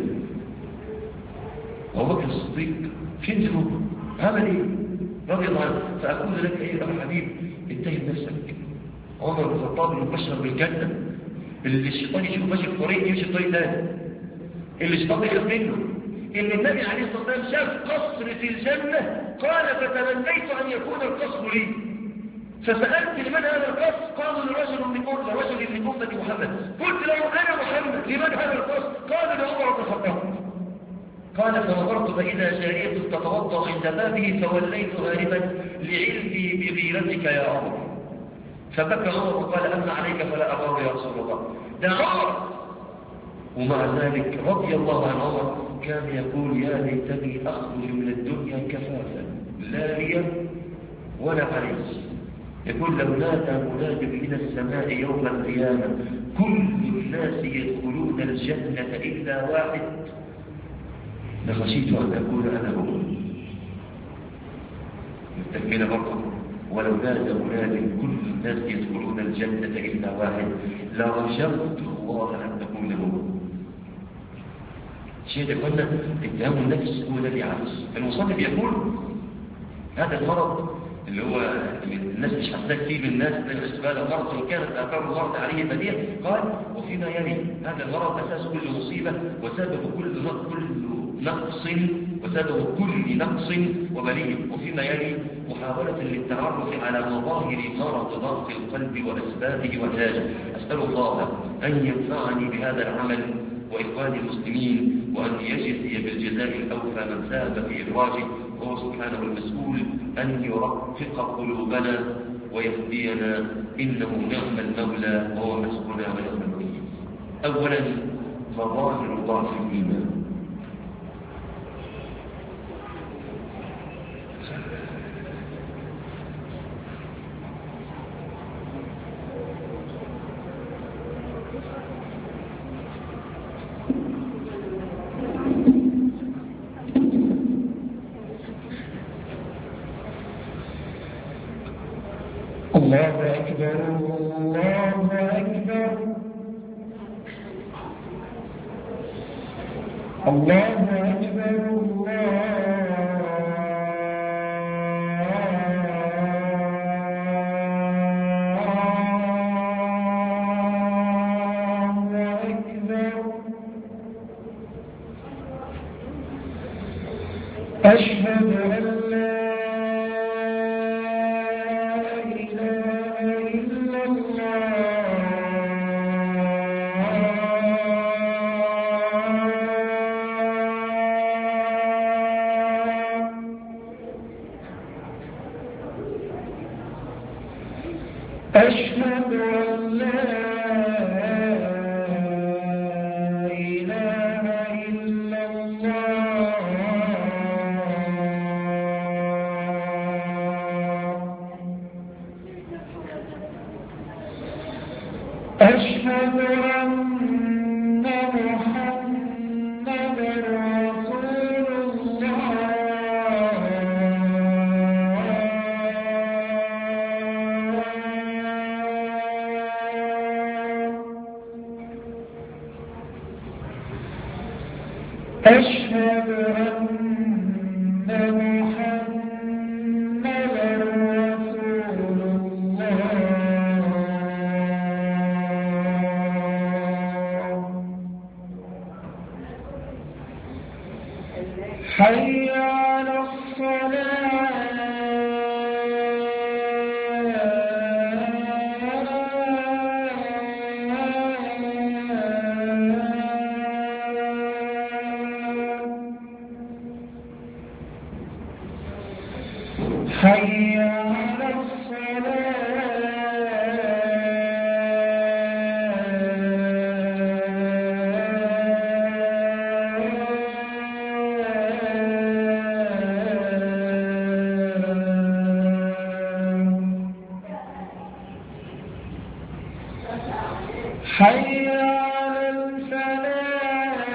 Speaker 1: أبو بكر الصديق فين ذنوبه عمل ايه رضي الله عنه فأقول لك ايه يا حبيب اتهم نفسك عمر بن الخطاب المبشر بالجنة اللي الشيطان يشوف ماشي في طريق يمشي في طريق ثاني اللي الشيطان يخاف منه ان النبي عليه الصلاه والسلام شاف قصر في الجنه قال فتمنيت ان يكون القصر لي فسالت لمن هذا القصر قالوا لرجل من امه رجل من امه محمد قلت له انا محمد لمن هذا القصر قال لعمر بن الخطاب قال فنظرت فإذا جارية تتوضأ عند بابه فوليت هاربا لعلمي بغيرتك يا عمر فبكى عمر وقال أما عليك فلا أغار يا رسول الله ده عمر ومع ذلك رضي الله عن عمر كان يقول يا ليتني أخرج من الدنيا كفافا لا لي ولا علي يقول لو نادى مناد من السماء يوم القيامة كل الناس يدخلون الجنة إلا واحد لخشيت أن أكون أنا هو مستكملة برضه ولو نادى مناد كل الناس يدخلون الجنة إلا واحد لرجوت الله أن تكون هو شيء ده قلنا اتهام النفس هو الذي عجز المصنف يقول هذا المرض اللي هو الناس مش حاساه كتير من الناس من الاسباب المرض وان كانت اثار المرض عليه بديهه قال وفيما يلي هذا المرض اساس كل مصيبه وسبب كل كل نقص وسبب كل نقص وبليه وفيما يلي محاولة للتعرف على مظاهر مرض ضغط القلب وأسبابه وعلاجه أسأل الله أن ينفعني بهذا العمل وإخواني المسلمين وأن يجزي بالجزاء الأوفى من ساهم في إخراجه وهو سبحانه المسؤول أن يرقق قلوبنا ويهدينا إنه نعم المولى وهو حسبنا ونعم الوكيل. أولا مظاهر ضعف الإيمان.
Speaker 2: الله أكبر الله أكبر الله أكبر الله أكبر أشهد أن أشهد أن لا إله إلا الله أشهد أن محمدا رسول الله. أشهد أن محمدا رسول الله. حي على الصلاة. حي على حي على الفلاح.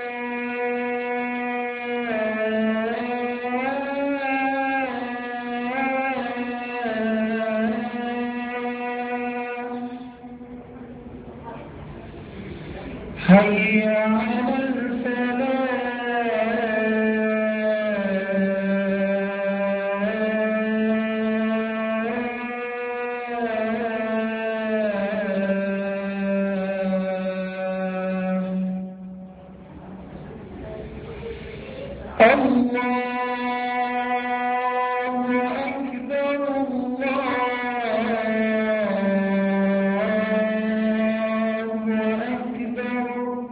Speaker 2: حي على الله أكبر. الله أكبر.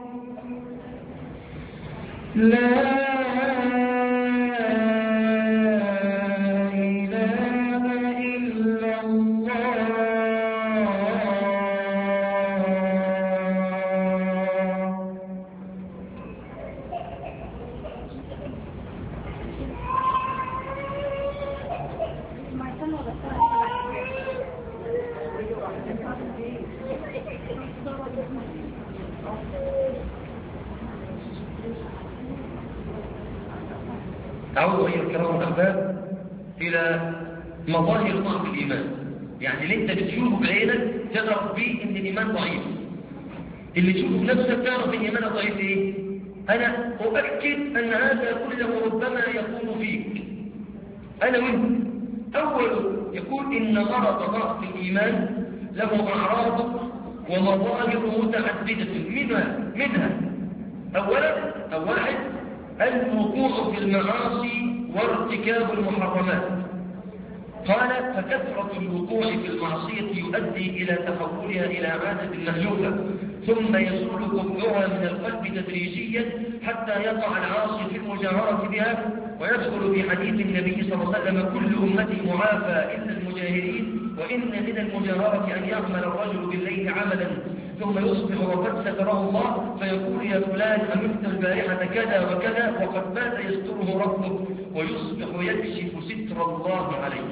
Speaker 2: لا إله إلا الله.
Speaker 1: تعودوا أيها الكرام الأحباب إلى مظاهر ضعف الإيمان. يعني اللي أنت بتشوفه بعينك تعرف بيه إن الإيمان ضعيف. اللي تشوفه بنفسك تعرف إن الإيمان ضعيف إيه؟ أنا أؤكد أن هذا كله ربما يكون فيك أنا وأنت. أول يقول إن مرض ضعف الإيمان له أعراض ومظاهر متعددة منها منها أولا أو واحد الوقوع في المعاصي وارتكاب المحرمات. قال فكثرة الوقوع في المعصية يؤدي إلى تحولها إلى عادة مألوفة، ثم يزول كفرها من القلب تدريجيا حتى يقع العاصي في المجاهرة بها. ويدخل في حديث النبي صلى الله عليه وسلم كل أمتي معافى إلا المجاهرين، وإن من المجاهرة أن يعمل الرجل بالليل عملا ثم يصبح وقد ستره الله فيقول يا فلان أمرت البارحة كذا وكذا، وقد بات يستره ربه ويصبح يكشف ستر الله عليه.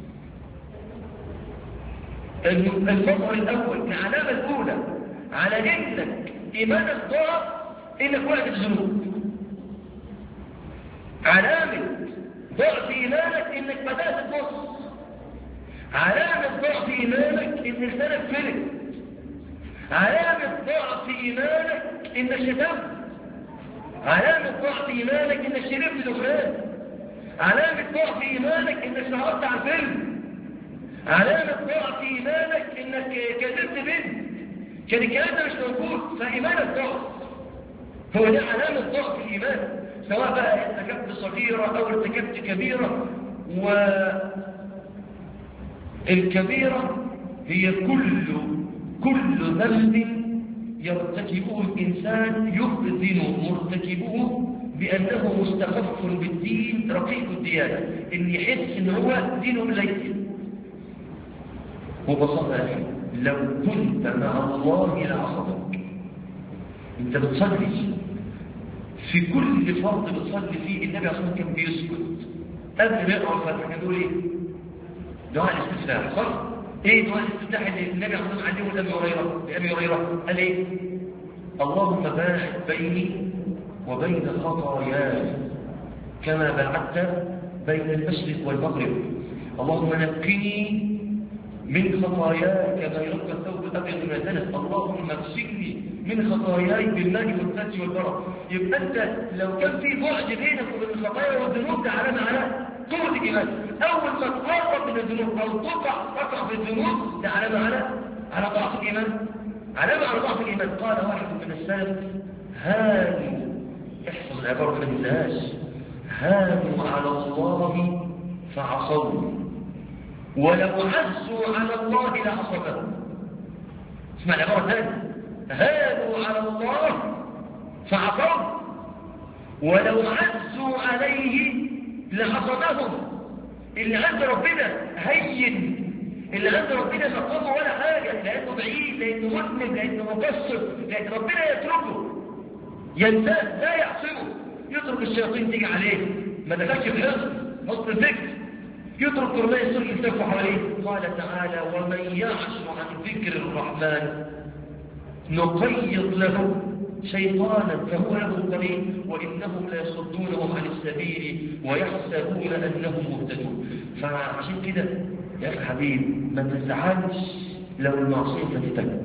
Speaker 1: المظهر الأول العلامة الأولى على إنك إيمانك ضعف إنك وقت الذنوب. علامة ضعف إيمانك إنك بدأت تبص. علامة ضعف إيمانك إن لسانك فلت. علامة ضعف إيمانك إنك شتمت. علامة ضعف إيمانك إنك شربت دخان. علامة ضعف إيمانك إنك سهرت على الفيلم. علامة ضعف إيمانك إنك كذبت بنت كان الكلام ده مش موجود، فإيمانك ضعف. هو ده علامة ضعف الإيمان، سواء بقى ارتكبت صغيرة أو ارتكبت كبيرة. والكبيرة هي كل كل ذنب يرتكبه الإنسان يؤذن مرتكبه بأنه مستخف بالدين رقيق الديانة، إن يحس إن هو دينه قليل. وبساطة لو كنت مع الله لعصمك. انت بتصلي في كل فرض بتصلي فيه النبي عليه الصلاة والسلام كان بيسكت قبل ما يقرأ الفاتحة. كان يقول ايه؟ دعاء الاستفتاح، صح؟ ايه دعاء الاستفتاح اللي النبي عليه الصلاه والسلام علمه لابي هريره لابي هريره قال ايه؟ اللهم باعد بيني وبين خطاياي كما باعدت بين المشرق والمغرب. اللهم نقني من خطاياي كما ينقى الثوب الابيض من الدنس. اللهم اغسلني من خطاياي بالماء والثلج والبرد. يبقى انت لو كان في بعد بينك وبين الخطايا والذنوب ده علامه على قوه الايمان. اول ما تقرب من الذنوب او تقع تقع في الذنوب ده علامه على على ضعف الايمان، علامه على ضعف الايمان. قال واحد من السلف هانوا، احفظ العباره ما تنساهاش، هانوا على الله فعصوا ولو عزوا على الله لعصمهم. اسمع العباره الثانيه، هانوا على الله فعصوا ولو عزوا عليه لعصمهم. اللي عند ربنا هين، اللي عند ربنا مقامه ولا حاجه، لانه بعيد، لانه مذنب، لانه مقصر، لان ربنا يتركه ينساه لا يعصمه. يترك الشياطين تيجي عليه، ما دخلش في حصن حصن الذكر، يترك قرناء السوء يلتفوا حواليه. قال تعالى ومن يعش عن ذكر الرحمن نقيض له شيطانا فهو له قرين وانهم لا يصدونهم عن السبيل ويحسبون انهم مهتدون. فعشان كده يا اخي حبيب ما تزعلش لو المعصيه فاتتك،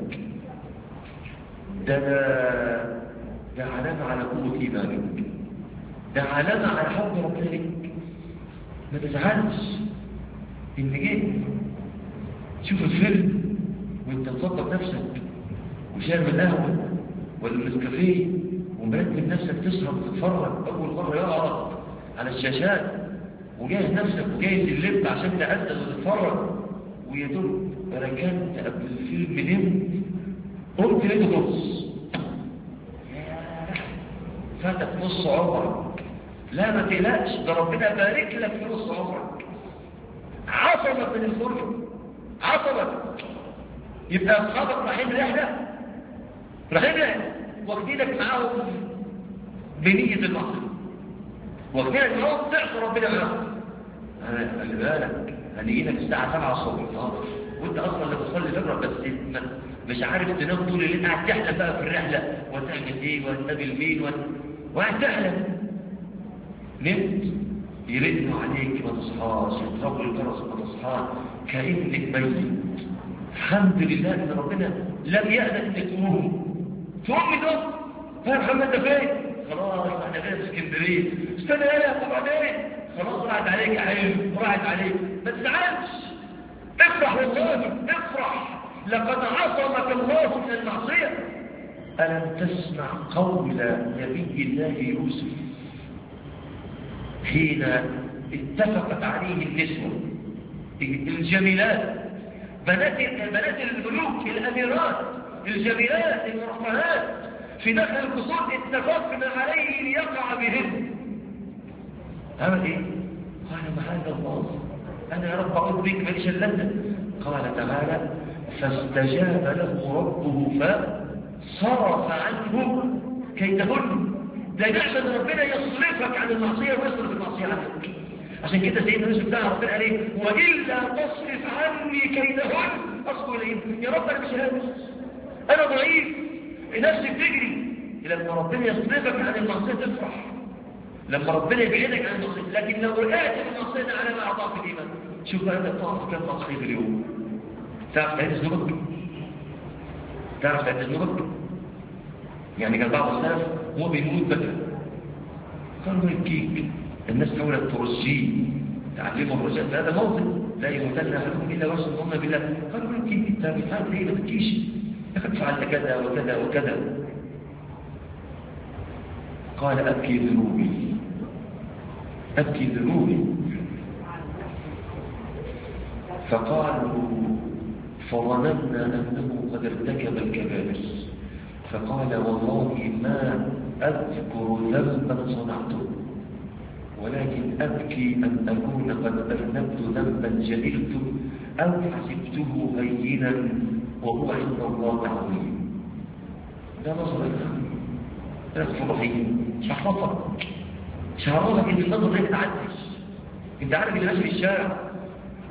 Speaker 1: ده ده علامه على قوه ايمانك، ده علامه على حب ربنا لك. ما تزعلش ان جيت تشوف الفيلم وانت مصدق نفسك وشارب القهوه ولا النسكافيه ومرتب نفسك تسهر وتتفرج اول مره يقعد على الشاشات وجاهز نفسك وجاهز اللب عشان تأذن وتتفرج، ويا دوب ركنت قبل الفيلم نمت قمت لقيته نص، فاتك نص عمرك. لا ما تقلقش، ده ربنا بارك لك في نص عمرك، عصمك من الخروج، عصمك. يبقى اصحابك رايحين رحله رايحين رحله واخدينك معاهم بنيه المعصيه، واخدينك معاهم تعصي ربنا معاهم. خلي بالك هنيجي لك الساعه سبعة الصبح حاضر وانت اصلا اللي بتصلي الفجر بس مش عارف تنام طول الليل، قاعد تحلم بقى في الرحله وتعمل ايه وتقابل مين وقاعد تحلم. نمت يردوا عليك ما تصحاش، يضربوا الجرس ما تصحاش كأنك ميت. الحمد لله ان ربنا لم يأذن انك تقوم تقوم ده. يا محمد ده فين؟ خلاص احنا غير في اسكندريه. استنى يا وبعدين خلاص راحت عليك يا حبيبي، راحت عليك. ما تزعلش، افرح والله افرح، لقد عصمك الله من المعصيه. ألم تسمع قول نبي الله يوسف حين اتفقت عليه النسوة الجميلات، بنات بنات الملوك الأميرات الجميلات المرفهات في داخل القصور، اتفقنا عليه ليقع بهن. عمل ايه؟ قال معاذ الله، انا يا رب اعوذ بك ماليش الا انت. قال تعالى فاستجاب له ربه فصرف عنه كيدهن. ده نعمة ربنا يصرفك عن المعصية ويصرف المعصية عنك. عشان كده سيدنا يوسف بتاع ربنا قال ايه؟ وإلا تصرف عني كيدهن أصبر إليه. يا رب أنا مش هامس، أنا ضعيف، نفسي بتجري. لما ربنا يصرفك عن المعصية تفرح، لما ربنا يبعدك عن المعصية. لكن لو وقعت في المعصية ده على ما أضعف الإيمان. شوف بقى أنت بتعرف كم معصية في اليوم. تعرف تعيد ذنوبك؟ تعرف تعيد ذنوبك؟ يعني كان بعض السلف هو بيموت بدري قالوا يبكيك، الناس حاولت ترجيه تعلموا الرجاء هذا موطن لا يموتن احدكم الا ويصدقون بالله. قالوا يبكيك انت بتفعل ليه؟ ما تبكيش، لقد فعلت كذا وكذا وكذا. قال ابكي ذنوبي ابكي ذنوبي. فقالوا فظننا انه قد ارتكب الكبائر. فقال والله ما أذكر ذنبا صنعته ولكن أبكي أن أكون قد أذنبت ذنبا جهلته أو حسبته هينا وهو عند الله عظيم. ده نظر الأمر أغفر رحيم. شعرفك شعرفك إن النظر ده يتعدش. أنت عارف اللي ماشي في الشارع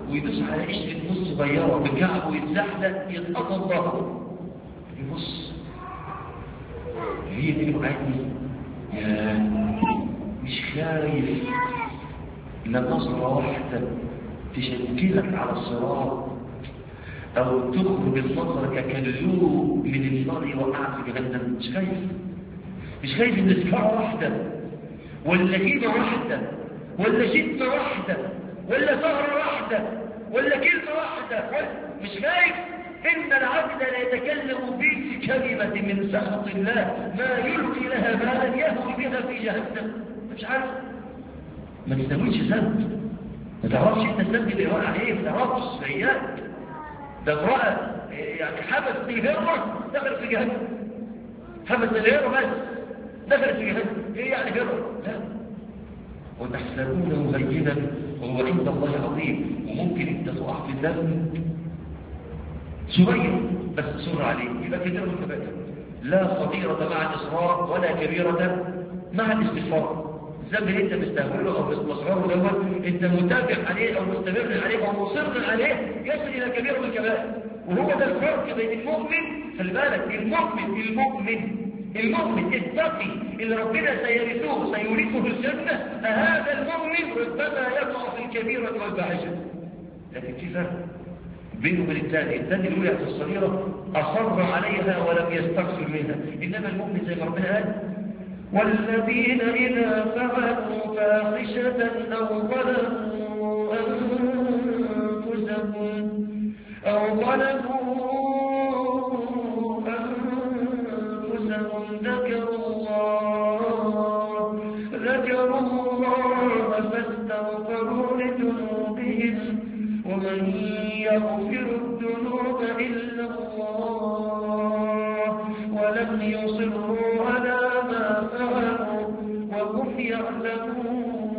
Speaker 1: ويدوس على قشرة موز صغيرة بكعبه ويتزحلق يتقطم ظهره. يبص هي دي الوقعتني يا مش خايف لنظرة واحدة تشكلك على الصراط أو تخرج النظر ككلوب من النار يوقعك في جهنم. مش خايف مش خايف إن سكارة واحدة ولا جيبة واحدة ولا شدة واحدة ولا ثغرة واحدة ولا كلمة واحدة ولا مش خايف إن العبد لا يتكلم في كلمة من سخط الله ما يلقي لها بالا يهوي بها في جهنم. مش عارف ما تسويش ذنب ما تعرفش انت الذنب اللي وقع عليه ما تعرفش سيئات ده امرأة يعني حبس الهرة دخلت في جهنم حبس الهرة بس دخلت في جهنم ايه يعني هرة؟ لا وتحسبونه هينا وهو عند الله عظيم. وممكن انت تقع في ذنب صغير بس تصر عليه يبقى كبيرة من كبائر. لا صغيرة مع الإصرار ولا كبيرة مع الاستغفار. الذنب اللي انت مستهوله او مستصغره دوت انت متابع عليه او مستمر عليه او مصر عليه يصل الى كبيرة من الكبائر. وهو ده الفرق بين المؤمن خلي بالك المؤمن المؤمن المؤمن التقي اللي ربنا سيرثه سيورثه الجنة فهذا المؤمن ربما يقع في الكبيرة والفاحشة. لكن في فرق بينه وبين الثاني. الثاني اللي وقع في الصغيرة أصر عليها ولم يستغفر منها. إنما المؤمن زي ما ربنا قال والذين إذا فعلوا فاحشة أو ظلموا أنفسهم أو ظلموا أنفسهم ذكروا الله ذكروا الله فاستغفروا لذنوبهم ومن يغفر الذنوب إلا الله ولم يصروا على ما فعلوا وهم يعلمون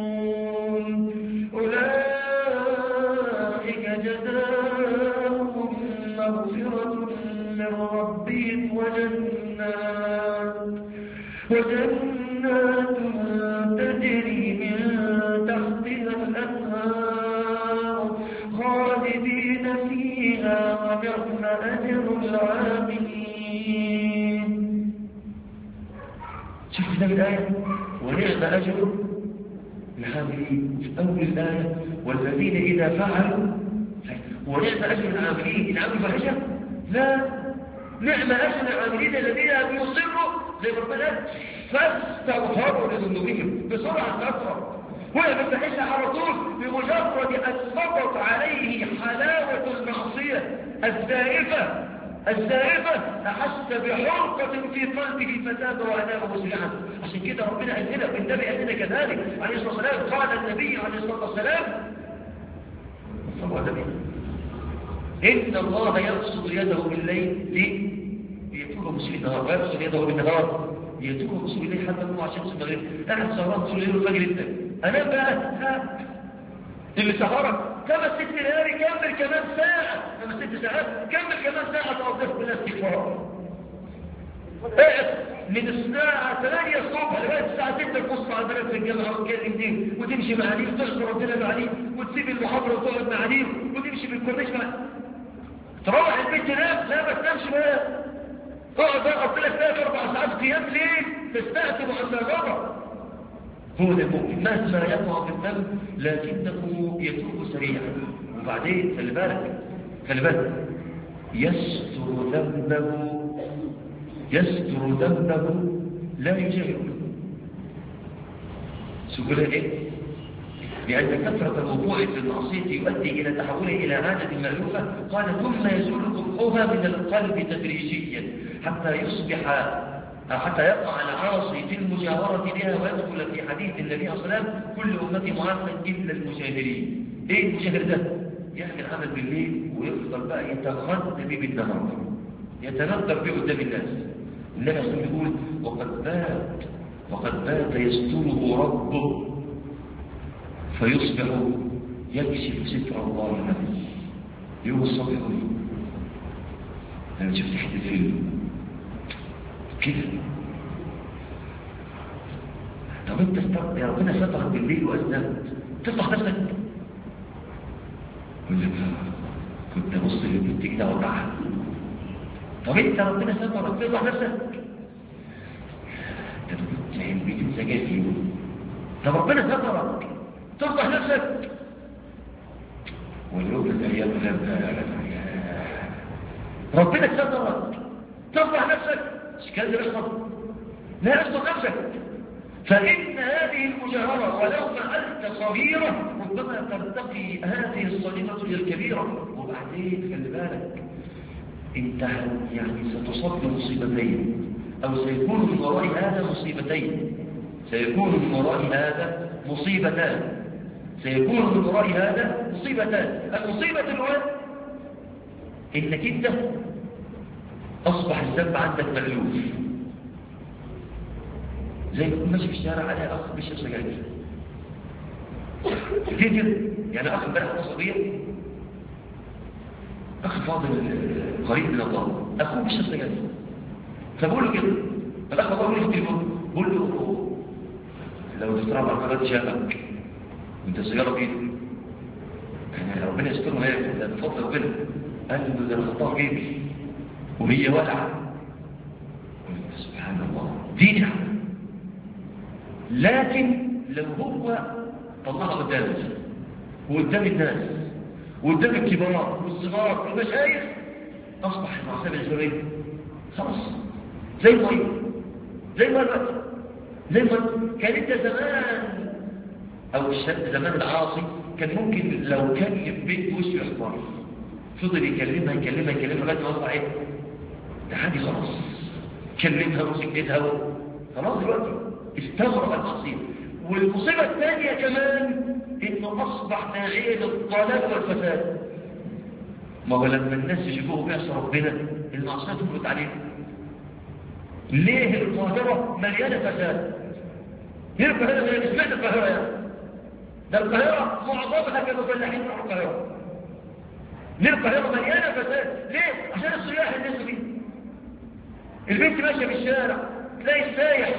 Speaker 1: أولئك جزاؤهم مغفرة من ربهم وجنات وجنات تجري من تحتها الأنهار خالدين فيها ونعم أجر العاملين. شفت ده الآية ونعم أجر العاملين في أول الآية والذين إذا فعلوا ونعم أجر العاملين. العامل فاحشة؟ لا نعم أجر العاملين الذين يصروا زي ما ربنا فاستغفروا لذنوبهم بسرعة استغفر وهي بالفاحشة على طول بمجرد أن سقط عليه حلاوة المعصية الزائفة الزائفة أحس بحرقة في قلبه فتاب وأناب مسرعا. عشان كده ربنا قال لنا والنبي قال لنا كذلك عليه الصلاة والسلام. قال النبي عليه الصلاة والسلام صلى الله عليه وسلم إن الله يبسط يده بالليل ليتوب مسيء النهار ويبسط يده بالنهار ليتوب مسيء الليل حتى هو عشان المغرب قاعد سهران طول الليل والفجر انت أنا بقى ها اللي سهرك كما ست ليالي كمل كمان ساعة كما ست ساعات كمل كمان ساعة تقضيها بالاستغفار. اقف من الساعة ثمانية الصبح لغاية الساعة ستة تبص على البنات في الجامعة وتكلم دي وتمشي مع دي وتشكر ربنا مع دي وتسيب المحاضرة وتقعد مع دي وتمشي بالكورنيش مع تروح البيت تنام لا ما تنامش بقى اقعد بقى قضي لك ثلاث اربع ساعات قيام ليل تستأتب عن الغضب. هو ده المؤمن مهما يقع في الذنب لكنه يتوب سريعا. وبعدين خلي بالك خلي بالك يستر ذنبه يستر ذنبه لا يجاهر سبل ايه؟ لأن كثرة الوقوع في المعصية يؤدي إلى تحوله إلى عادة مألوفة. قال ثم يزول قبحها من القلب تدريجيا حتى يصبح حتى يقع العاصي في المجاورة بها ويدخل في حديث النبي صلى الله عليه وسلم كل أمتي معافى إلا المجاهرين. إيه المجاهر ده؟ يعمل عمل بالليل ويفضل بقى يتغذى به بالنهار يتنظر به قدام الناس. النبي صلى الله عليه وسلم يقول وقد بات وقد بات يستره ربه فيصبح يكشف ستر الله له يوم الصبح يقول أنا شفت حتة فيلم كيف طب انت استر... يا ربنا سترك بالليل وأذنبت تفتح نفسك يقول لك كنت ابص للبنت كده وضعها. طب انت ربنا سترك تفضح نفسك؟ انت كنت علبتين سجاير في يوم. طب ربنا سترك تفضح نفسك؟ واليوم ده يا ربنا سترك تفضح نفسك؟ مش كان ده بيحصل؟ لا يصدق نفسك. فإن هذه المجاهرة ولو فعلت صغيرة ربما ترتقي هذه الصغيرة إلى الكبيرة. وبعدين خلي بالك انت يعني ستصاب بمصيبتين أو سيكون من وراء هذا مصيبتين. سيكون من وراء هذا مصيبتان سيكون من وراء هذا مصيبتان. المصيبة الأولى إنك انت أصبح الذنب عندك مألوف. زي ما تكون ماشي في الشارع عليها أخ بيشرب سجاير كتير، يعني أخ امبارح قصدية أخ فاضل قريب من الله أخوه بيشرب سجاير، فبقول له كده الأخ الله يقول لي في التليفون، بقول له لو تفترى مع القناة شافك وانت السيارة بإيدك يعني ربنا يسترها هيك ده بفضل ربنا. قال له ده انا خطاها في جيبي وهي ولعة. قلت سبحان الله دي نعمة. لكن لو هو طلعها قدامك وقدام الناس وقدام الكبار والصغار والمشايخ أصبح المعصية بالنسبة لي خلاص زي المية زي ما الوقت زي ما كان انت زمان أو الشاب زمان العاصي كان ممكن لو كان البيت وشه يحمر فضل يكلمها يكلمها يكلمها لغاية ما وصل ايه لحد خلاص كلمها وسكتها خلاص دلوقتي استغرق المعصية. والمصيبة الثانية كمان انه اصبح داعية للضلال والفساد. ما هو لما الناس يشوفوه بيعصي ربنا المعصية تفرط عليه. ليه القاهرة مليانة فساد؟ هي القاهرة مليانة اسمها القاهرة يعني ده القاهرة معظمها كانوا فلاحين في القاهرة. ليه القاهرة مليانة فساد؟ ليه؟ عشان السياح الناس دي. البنت ماشية في الشارع تلاقي السايح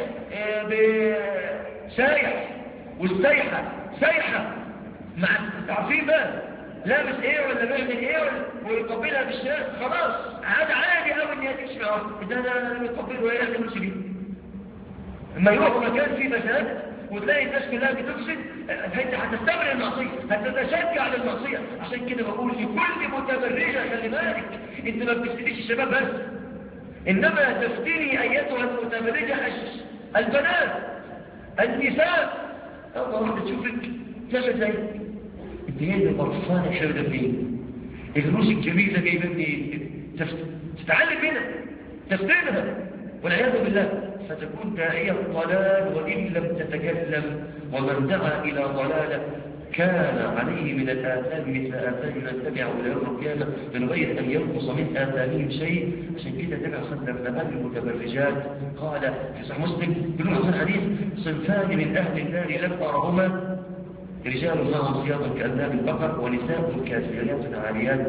Speaker 1: سايح والسايحة سايحة مع تعرفين بقى لابس ايه ولا بيعمل ايه ويقبلها بالشارع خلاص عاد عادي قوي ان هي تمشي معاه ده انا يقبله وهي لا تمشي بيه. اما يروحوا مكان فيه فساد وتلاقي الناس كلها بتفسد انت هتستمر المعصيه هتتشجع للمعصيه. عشان كده بقول لكل متبرجه خلي بالك انت ما بتفتنيش الشباب بس انما تفتني ايتها المتبرجه البنات النساء. اول واحده تشوفك تعمل زيك انت ايه اللي برفانه حلوه منين؟ الروس الجميله جايبه منين؟ تتعلم منها تفتنها والعياذ بالله فتكون داعية ضلال وإن لم تتكلم. ومن دعا إلى ضلالة كان عليه من الآثام مثل آثام من تبعه إلى يوم القيامة من غير أن ينقص من آثامهم شيء. عشان كده النبي صلى الله عليه وسلم نبل المتبرجات قال في صحيح مسلم بلغة الحديث صنفان من أهل النار لم أرهما رجال معهم ثياب كأذناب البقر ونساء كاسيات عاريات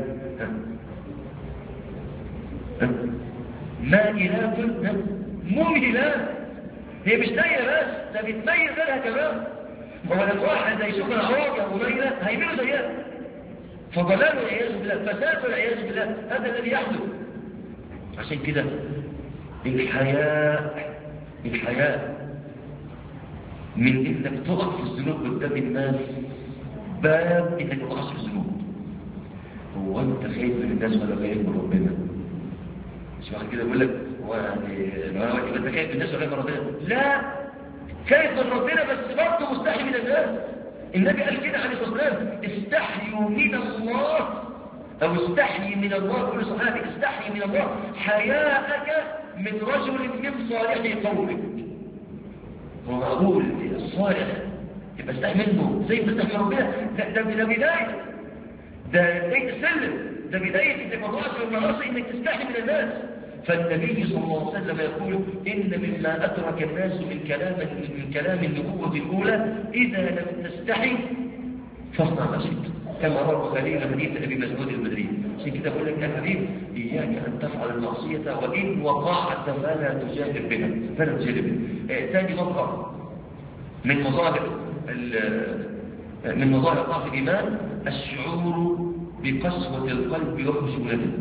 Speaker 1: مائلات ممهلات. هي مش ناية بس ده بتميز غيرها كمان. هو لما واحد يشوفها عواجة وميلة هيميلوا زيها. فضلال والعياذ بالله فساد والعياذ بالله هذا الذي يحدث. عشان كده الحياء الحياء من انك تقع في الذنوب قدام الناس باب انك ما تقعش في الذنوب. هو انت خايف من الناس ولا خايف من ربنا؟ مش واحد كده يقول لك هو يعني انت خايف من الناس ولا خايف من ربنا؟ لا خايف من ربنا بس برضه مستحي من الناس. النبي قال كده عليه الصلاه والسلام استحيوا من الله او استحي من الله. كل صحابي استحي من الله حياءك من رجل من صالح قومك. هو معقول الصالح يبقى استحي منه زي ما استحي من ربنا؟ لا ده ده بدايه ده بدايه السلم ده بدايه انك ما تقعش في المعاصي انك تستحي من الناس. فالنبي صلى الله عليه وسلم يقول إن مما أدرك الناس من كلام من كلام النبوة الأولى إذا لم تستحي فاصنع ما شئت كما روى البخاري حديث أبي مسعود البدري. عشان كده أقول لك يا حبيب إياك أن تفعل المعصية وإن وقعت فلا تجادل بها فلا تجادل بها. ثاني مظهر من مظاهر من مظاهر ضعف الإيمان الشعور بقسوة القلب وخشونته.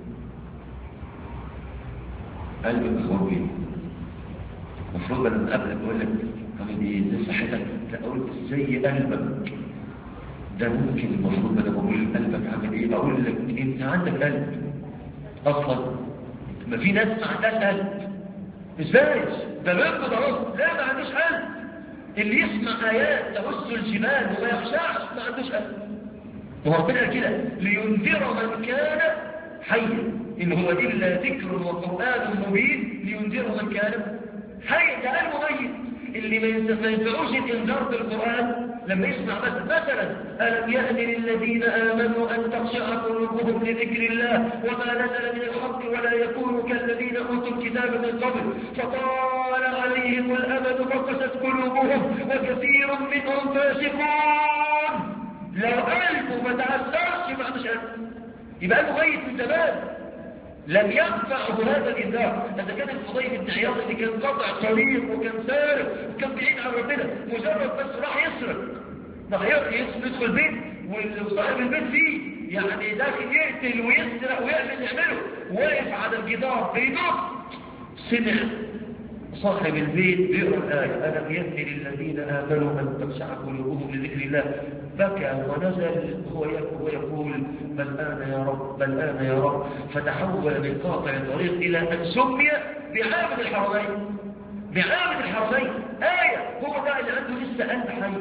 Speaker 1: قلبك مخور بيه. المفروض لما قبلك أقول لك طب دي ازاي صحتك؟ لا أقول ازاي قلبك؟ ده ممكن المفروض بدل ما أقول قلبك عامل إيه أقول لك أنت عندك قلب أصلا. ما في ناس ما عندهاش قلب. ازاي؟ ده بيرفض اهو. لا ما عندوش قلب. اللي يسمع آيات تهز الجبال وما يخشعش ما عندوش قلب. وربنا كده لينذر من كان حيا، إن هو إلا ذكر وقرآن مبين لينذر من كان حيا. ده قلبه ميت. اللي ما ينفعوش الإنذار بالقرآن لما يسمع بس مثلا ألم يأن للذين آمنوا أن تخشع قلوبهم لذكر الله وما نزل من الحق ولا يكونوا كالذين أوتوا الكتاب من قبل فطال عليهم الأمد فقست قلوبهم وكثير منهم فاسقون. لو قلبه ما تأثرش ما عندوش قلب يبقى قلبه ميت من زمان. لم ينفعه هذا الإنذار. إذا كان الفضيل بن عياض اللي كان قطع طريق وكان سارق وكان بعيد عن ربنا مجرد بس راح يسرق راح يدخل البيت وصاحب البيت فيه يعني داخل يقتل ويسرق ويعمل يعمله واقف على الجدار بيدق سمع صاحب البيت بيقرأ الآية ألم يأن للذين آمنوا أن تخشع قلوبهم لذكر الله بكى ونزل هو يقول بل آن يا رب بل آن يا رب فتحول من قاطع الطريق إلى أن سمي بعابد الحرمين. بعابد الحرمين آية هو ده اللي عنده لسه قلب حي.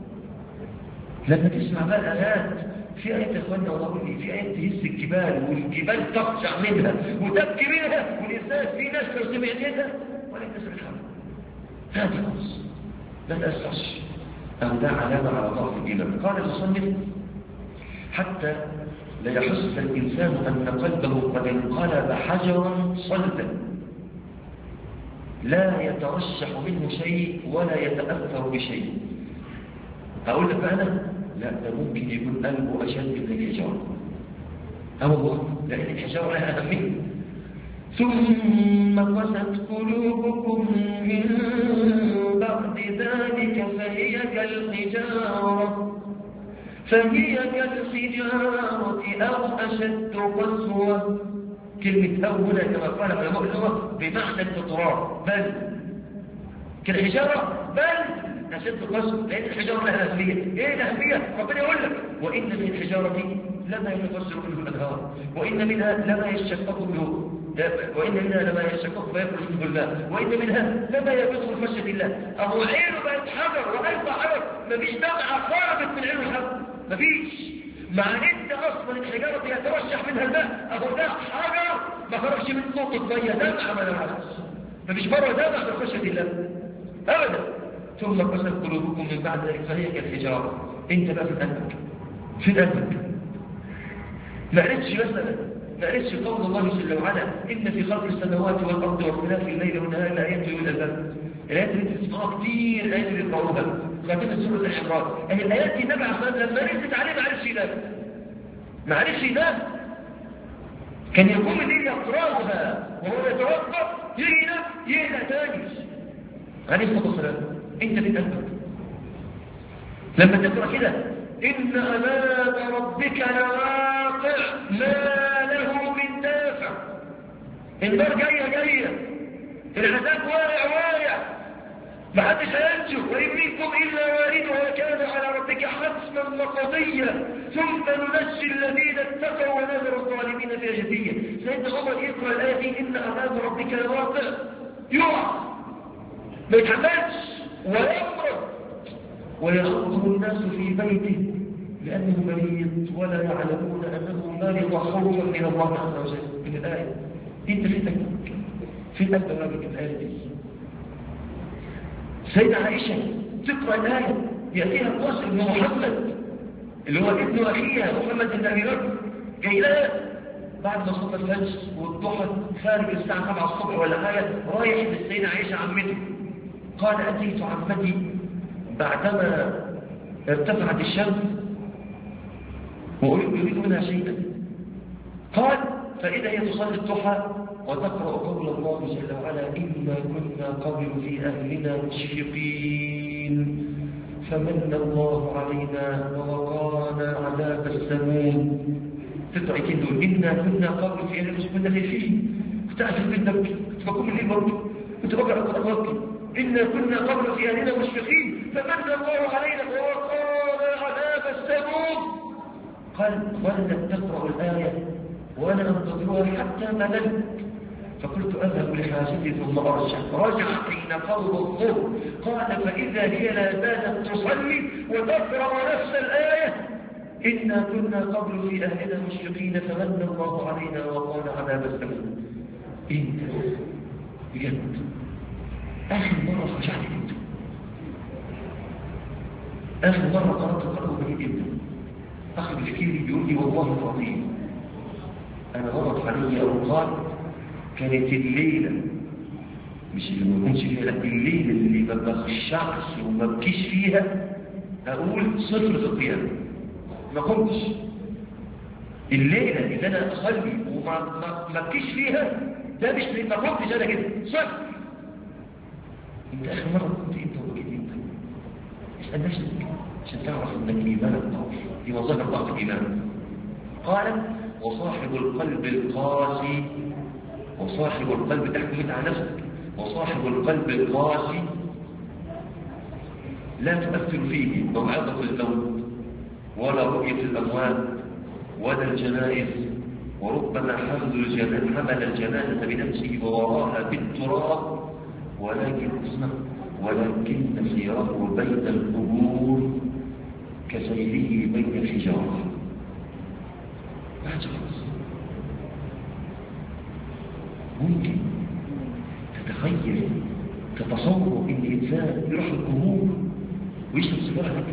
Speaker 1: لما تسمع بقى الآيات في آيات يا إخواننا والله لي في آيات تهز الجبال والجبال تخشع منها وتبكي منها والإنسان في ناس لو سمعتها ولا يكتسب الحمد هذه خلص لا تأسعش أو ده علامة على ضعف الإيمان. قال المصنف حتى لا يحس الإنسان أن قلبه قد انقلب حجرا صلبا لا يترشح منه شيء ولا يتأثر بشيء. أقول لك أنا لا ده ممكن يكون قلبه أشد من الحجارة. أو الله لأن الحجارة لها أهمية. ثم قست قلوبكم من بعد ذلك فهي كالحجارة فهي كالحجارة أو أشد قسوة. كلمة أو هنا كما قال علماء اللغة بمعنى التطرار بل كالحجارة بل أشد قسوة لأن الحجارة لها أهمية. إيه الأهمية؟ ربنا يقول لك وإن من الحجارة لما يتفجر منه الأنهار وإن منها لما يشقق منه وإن منها لما يشقق فيخرج منه الماء وإن منها لما يبث من خشية الله. أهو عينه بقت حجر وقلب حجر مفيش دمعة خرجت من عينه الحجر مفيش. مع أن أصلا الحجارة يترشح منها الماء أهو ده حجر ما خرجش من نقطة مية دمعة ما نعرفش مفيش مرة دمعة من خشية الله أبدا. ثم قست قلوبكم من بعد ذلك فهي كالحجارة. أنت بقى في قلبك في قلبك ما قريتش مثلا ما قريتش قول الله جل وعلا إن في خلق السماوات والأرض واختلاف الليل والنهار لآيات لأولي الألباب. الآيات اللي انت تسمعوها كتير الآيات اللي بيقراوها خاتمة سورة العمران. أهي الآيات دي النبي عليه لما نزلت عليه ما عرفش ينام ما عرفش ينام كان يقوم الليل يقراها وهو يتوقف يجي ينام يهدى تاني عليه الصلاة والسلام. انت في قلبك لما تقرأ كده إن أمام ربك لواقع ما له من دافع. النار جاية جاية العذاب واقع واقع محدش هينجو وإن منكم إلا واردها كان على ربك حتما مقضيا ثم ننجي الذين اتقوا ونذر الظالمين في جثية. سيدنا عمر يقرأ الآية دي إن أمام ربك لواقع يقع ما يتحملش ويمرض ويخوض الناس في بيته لأنه مريض ولا يعلمون أنه مرض خوفا من الله عز وجل. من الآية انت في قلبك في قلب ربك الآية دي. سيدة عائشة تقرأ الآية يأتيها القاسم بن محمد اللي هو ابن أخيها محمد بن أبي بكر جاي لها بعد ما صلى الفجر والضحى خارج الساعة سبعة الصبح ولا حاجة رايح للسيدة عائشة عمته. قال أتيت عمتي بعدما ارتفعت الشمس ويريد منها شيئا. قال فإذا هي تصلي الضحى وتقرأ قول الله جل وعلا إنا كنا قبل في أهلنا مشفقين فمن الله علينا ووقانا عذاب السموم في الآيتين دول إنا كنا قبل في أهل مش كنا خايفين، كنت قاعد في البيت ببكي، كنت بقوم الليل ببكي، كنت بقرأ القرآن ببكي. إنا كنا قبل في أهلنا مشفقين فمن الله علينا ووقانا عذاب السموم. قال ظلت تقرأ الآية وأنا أنتظرها حتى مللت، فقلت أذهب لحاجتي ثم أرجع. رجع حين قرب الظهر قال فإذا هي لا زالت تصلي وتقرأ نفس الآية إنا كنا قبل في أهلنا مشفقين فمن الله علينا وقانا عذاب السموم. إنت بجد آخر مرة رجعت إمتى؟ آخر مرة قرأت القرآن بجد إمتى؟ أخي بشكيري بيقول لي والله العظيم أنا مرت علي أوقات كانت الليلة مش اللي ما يكونش فيها، لا الليلة اللي ما بخشعش وما بكيش فيها أقول صفر في القيامة، ما كنتش الليلة اللي أنا أصلي وما ما ما بكيش فيها ده مش ما كنتش أنا كده صفر. أنت آخر مرة كنت أنت وبكيت أنت؟ اسأل نفسك عشان تعرف أنك إيمانك ضعف، دي مظاهر ضعف الإيمان. قال وصاحب القلب القاسي، وصاحب القلب تحكمت على نفسك، وصاحب القلب القاسي لا تؤثر فيه موعظة الموت ولا رؤية الأموات ولا الجنائز، وربما حمل الجنازة حمل الجنازة بنفسه ووراها بالتراب، ولكن اسمع ولكن سيره بين القبور كسيره بين الحجارة. ما خلاص ممكن تتخيل تتصور ان الانسان يروح القبور ويشرب سيجاره هكذا؟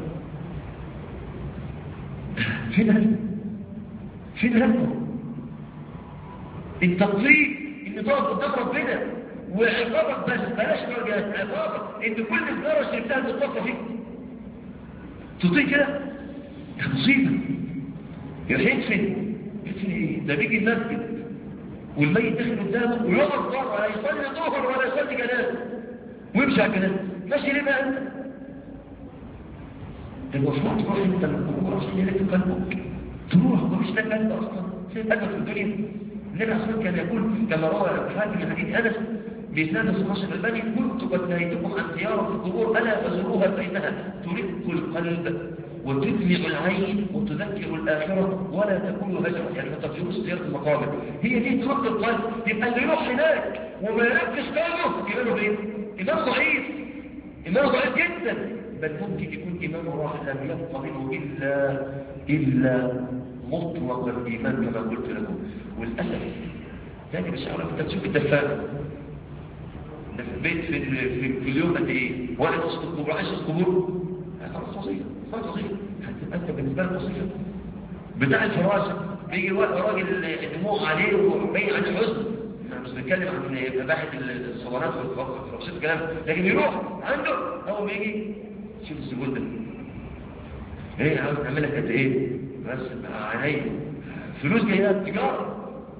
Speaker 1: فين هذا؟ فين هذا؟ التطبيق ان تقف قدام ربنا وعقابك بس بلاش درجات عقابك ان كل سيجاره شربتها تتوفى فيك تطيق كده؟ ده مصيبه. يدفن يدفن ايه؟ ده بيجي المسجد والميت داخل قدامه ويقف بره ولا يصلي ظهر ولا يصلي جنازه ويمشي على الجنازه، ماشي ليه بقى انت؟ المفروض تروح انت للقبور عشان يلف قلبك، تروح ومش لك انت اصلا سيب قلبك في الدنيا. النبي اصلا كان يقول كما روى الحاكم من حديث انس بإسناد الصحيح الألباني كنت قد نهيتكم عن زيارة القبور ألا فزوروها فإنها ترق القلب وتدمع العين وتذكر الآخرة ولا تكون هجرة، يعني ما تفجروش زيارة المقابر، هي دي ترق القلب. يبقى اللي يروح هناك وما يركش قلبه إيمانه ايه؟ إيمانه ضعيف، إيمانه ضعيف جدا، بل ممكن يكون إيمانه راح لم يبقى منه إلا إلا مطلق الإيمان كما قلت لكم. والأسف يعني مش عارف انت تشوف الدفاق ده في البيت في, في, في اليوم قد ايه؟ واحد وسط القبور عايش وسط القبور خلاص وظيفه خلاص وظيفه هتبقى انت بالنسبه لك وظيفه بتاع الفراشه. بيجي راجل الدموع عليه وبين عليه حزن، احنا مش بنتكلم عن اباحه الصلوات والفراشات الكلام، لكن يروح عنده اول ما يجي شوف الزبون ده ايه عاوز تعمل لك قد ايه؟ بس عينيا فلوس جايه تجاره،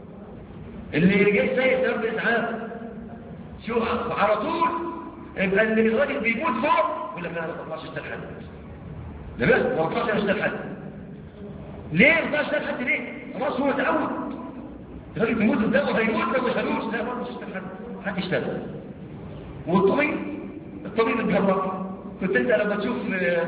Speaker 1: اللي جاي سايق سبب اسعاف شو على طول يبقى اللي الراجل بيموت فوق يقول لك لا ما تطلعش اشتغل حد، لا بس ما تطلعش اشتغل حد. ليه ما تطلعش اشتغل حد ليه؟ خلاص هو اتعود الراجل بيموت قدامه هيموت لو ما شالوش، لا ما تشتغل حد حد يشتغل. والطبيب الطبيب الجراح كنت انت لما تشوف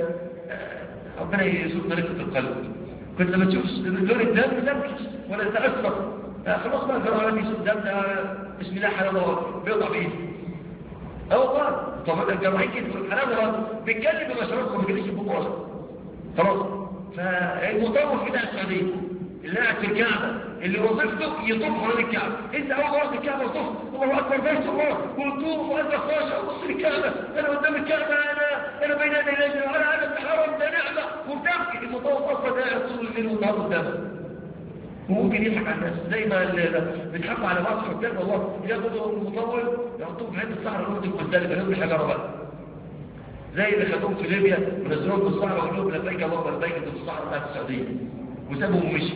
Speaker 1: ربنا يسوق رفقة القلب كنت لما تشوف لون الدم تبكي ولا تتأثر خلاص بقى الجراح يسوق الدم ده بسم الله حلال الله بيقطع بايده اه والله. طب الجراحين كده حلال الله بيتكلم بمشروعكم ما بيجيش يبقوا اصلا خلاص. فالمطوف بتاع السعوديه اللي قاعد في الكعبه اللي وظيفته يطوف حوالين الكعبه، انت اول مره في الكعبه وطوف الله اكبر بيت الله وطوف وقلبك خاشع وبص للكعبه انا قدام الكعبه انا انا بين يدي الله انا انا الحرم ده نعمه وبتبكي. المطوف اصلا قاعد طول الليل والنهار قدامك وممكن يضحك على الناس زي ما بيضحكوا على بعض الحكام والله ياخدوا المطول يحطوه في حته الصحراء ياخدوا المزدلفه ياخدوا الحجاره بقى زي اللي خدوهم في ليبيا ونزلوهم في الصحراء وقالوا لهم لبيك اللهم لبيك في الصحراء بتاعت السعوديه وسابهم ومشي.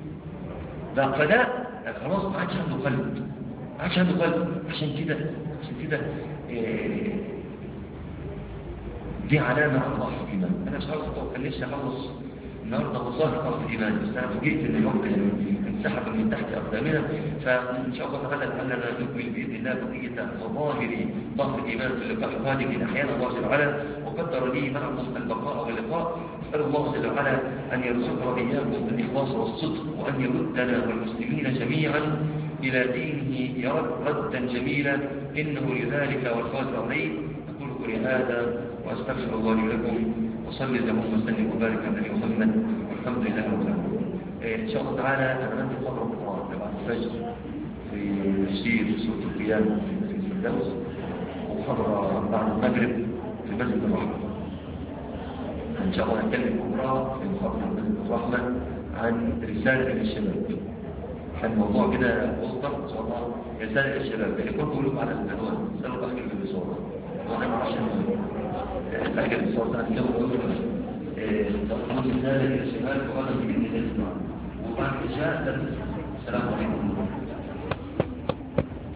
Speaker 1: لا فده خلاص ما عادش عنده قلب، ما عادش عنده قلب. عشان كده عشان كده إيه دي علامه على ضعف الايمان. انا مش عاوز اتوقع لسه اخلص النهارده مظاهر ضعف الايمان، بس انا فوجئت ان الوقت انسحب من تحت اقدامنا، فان شاء الله تعالى لعلنا نكمل باذن الله بقيه مظاهر ضعف الايمان في اللقاء القادم ان احيانا الله جل وعلا وقدر لي معكم البقاء واللقاء. اسال الله جل وعلا ان يرزقنا اياكم بالاخلاص والصدق، وان يردنا والمسلمين جميعا الى دينه يرد ردا جميلا، انه لذلك والقادر عليه. اقول قولي هذا واستغفر الله لي ولكم، وصلي اللهم وسلم وبارك على نبينا محمد، والحمد لله رب العالمين. ان شاء الله تعالى انا عندي محاضره بكره بعد الفجر في تفسير سوره القيامه في مسجد الفردوس، ومحاضره بعد المغرب في مسجد الرحمه. ان شاء الله نتكلم بكره في محاضره مسجد الرحمه عن رساله للشباب. كان موضوع كده بوستر ان شاء الله، رساله للشباب اللي كنت بقول لكم على العنوان، سالوا الاخ اللي بيصور وانا ما اعرفش الاخ اللي بيصور ده كده بقول تقدم رساله للشباب وغدا باذن الله. وبعد العشاء السلام عليكم.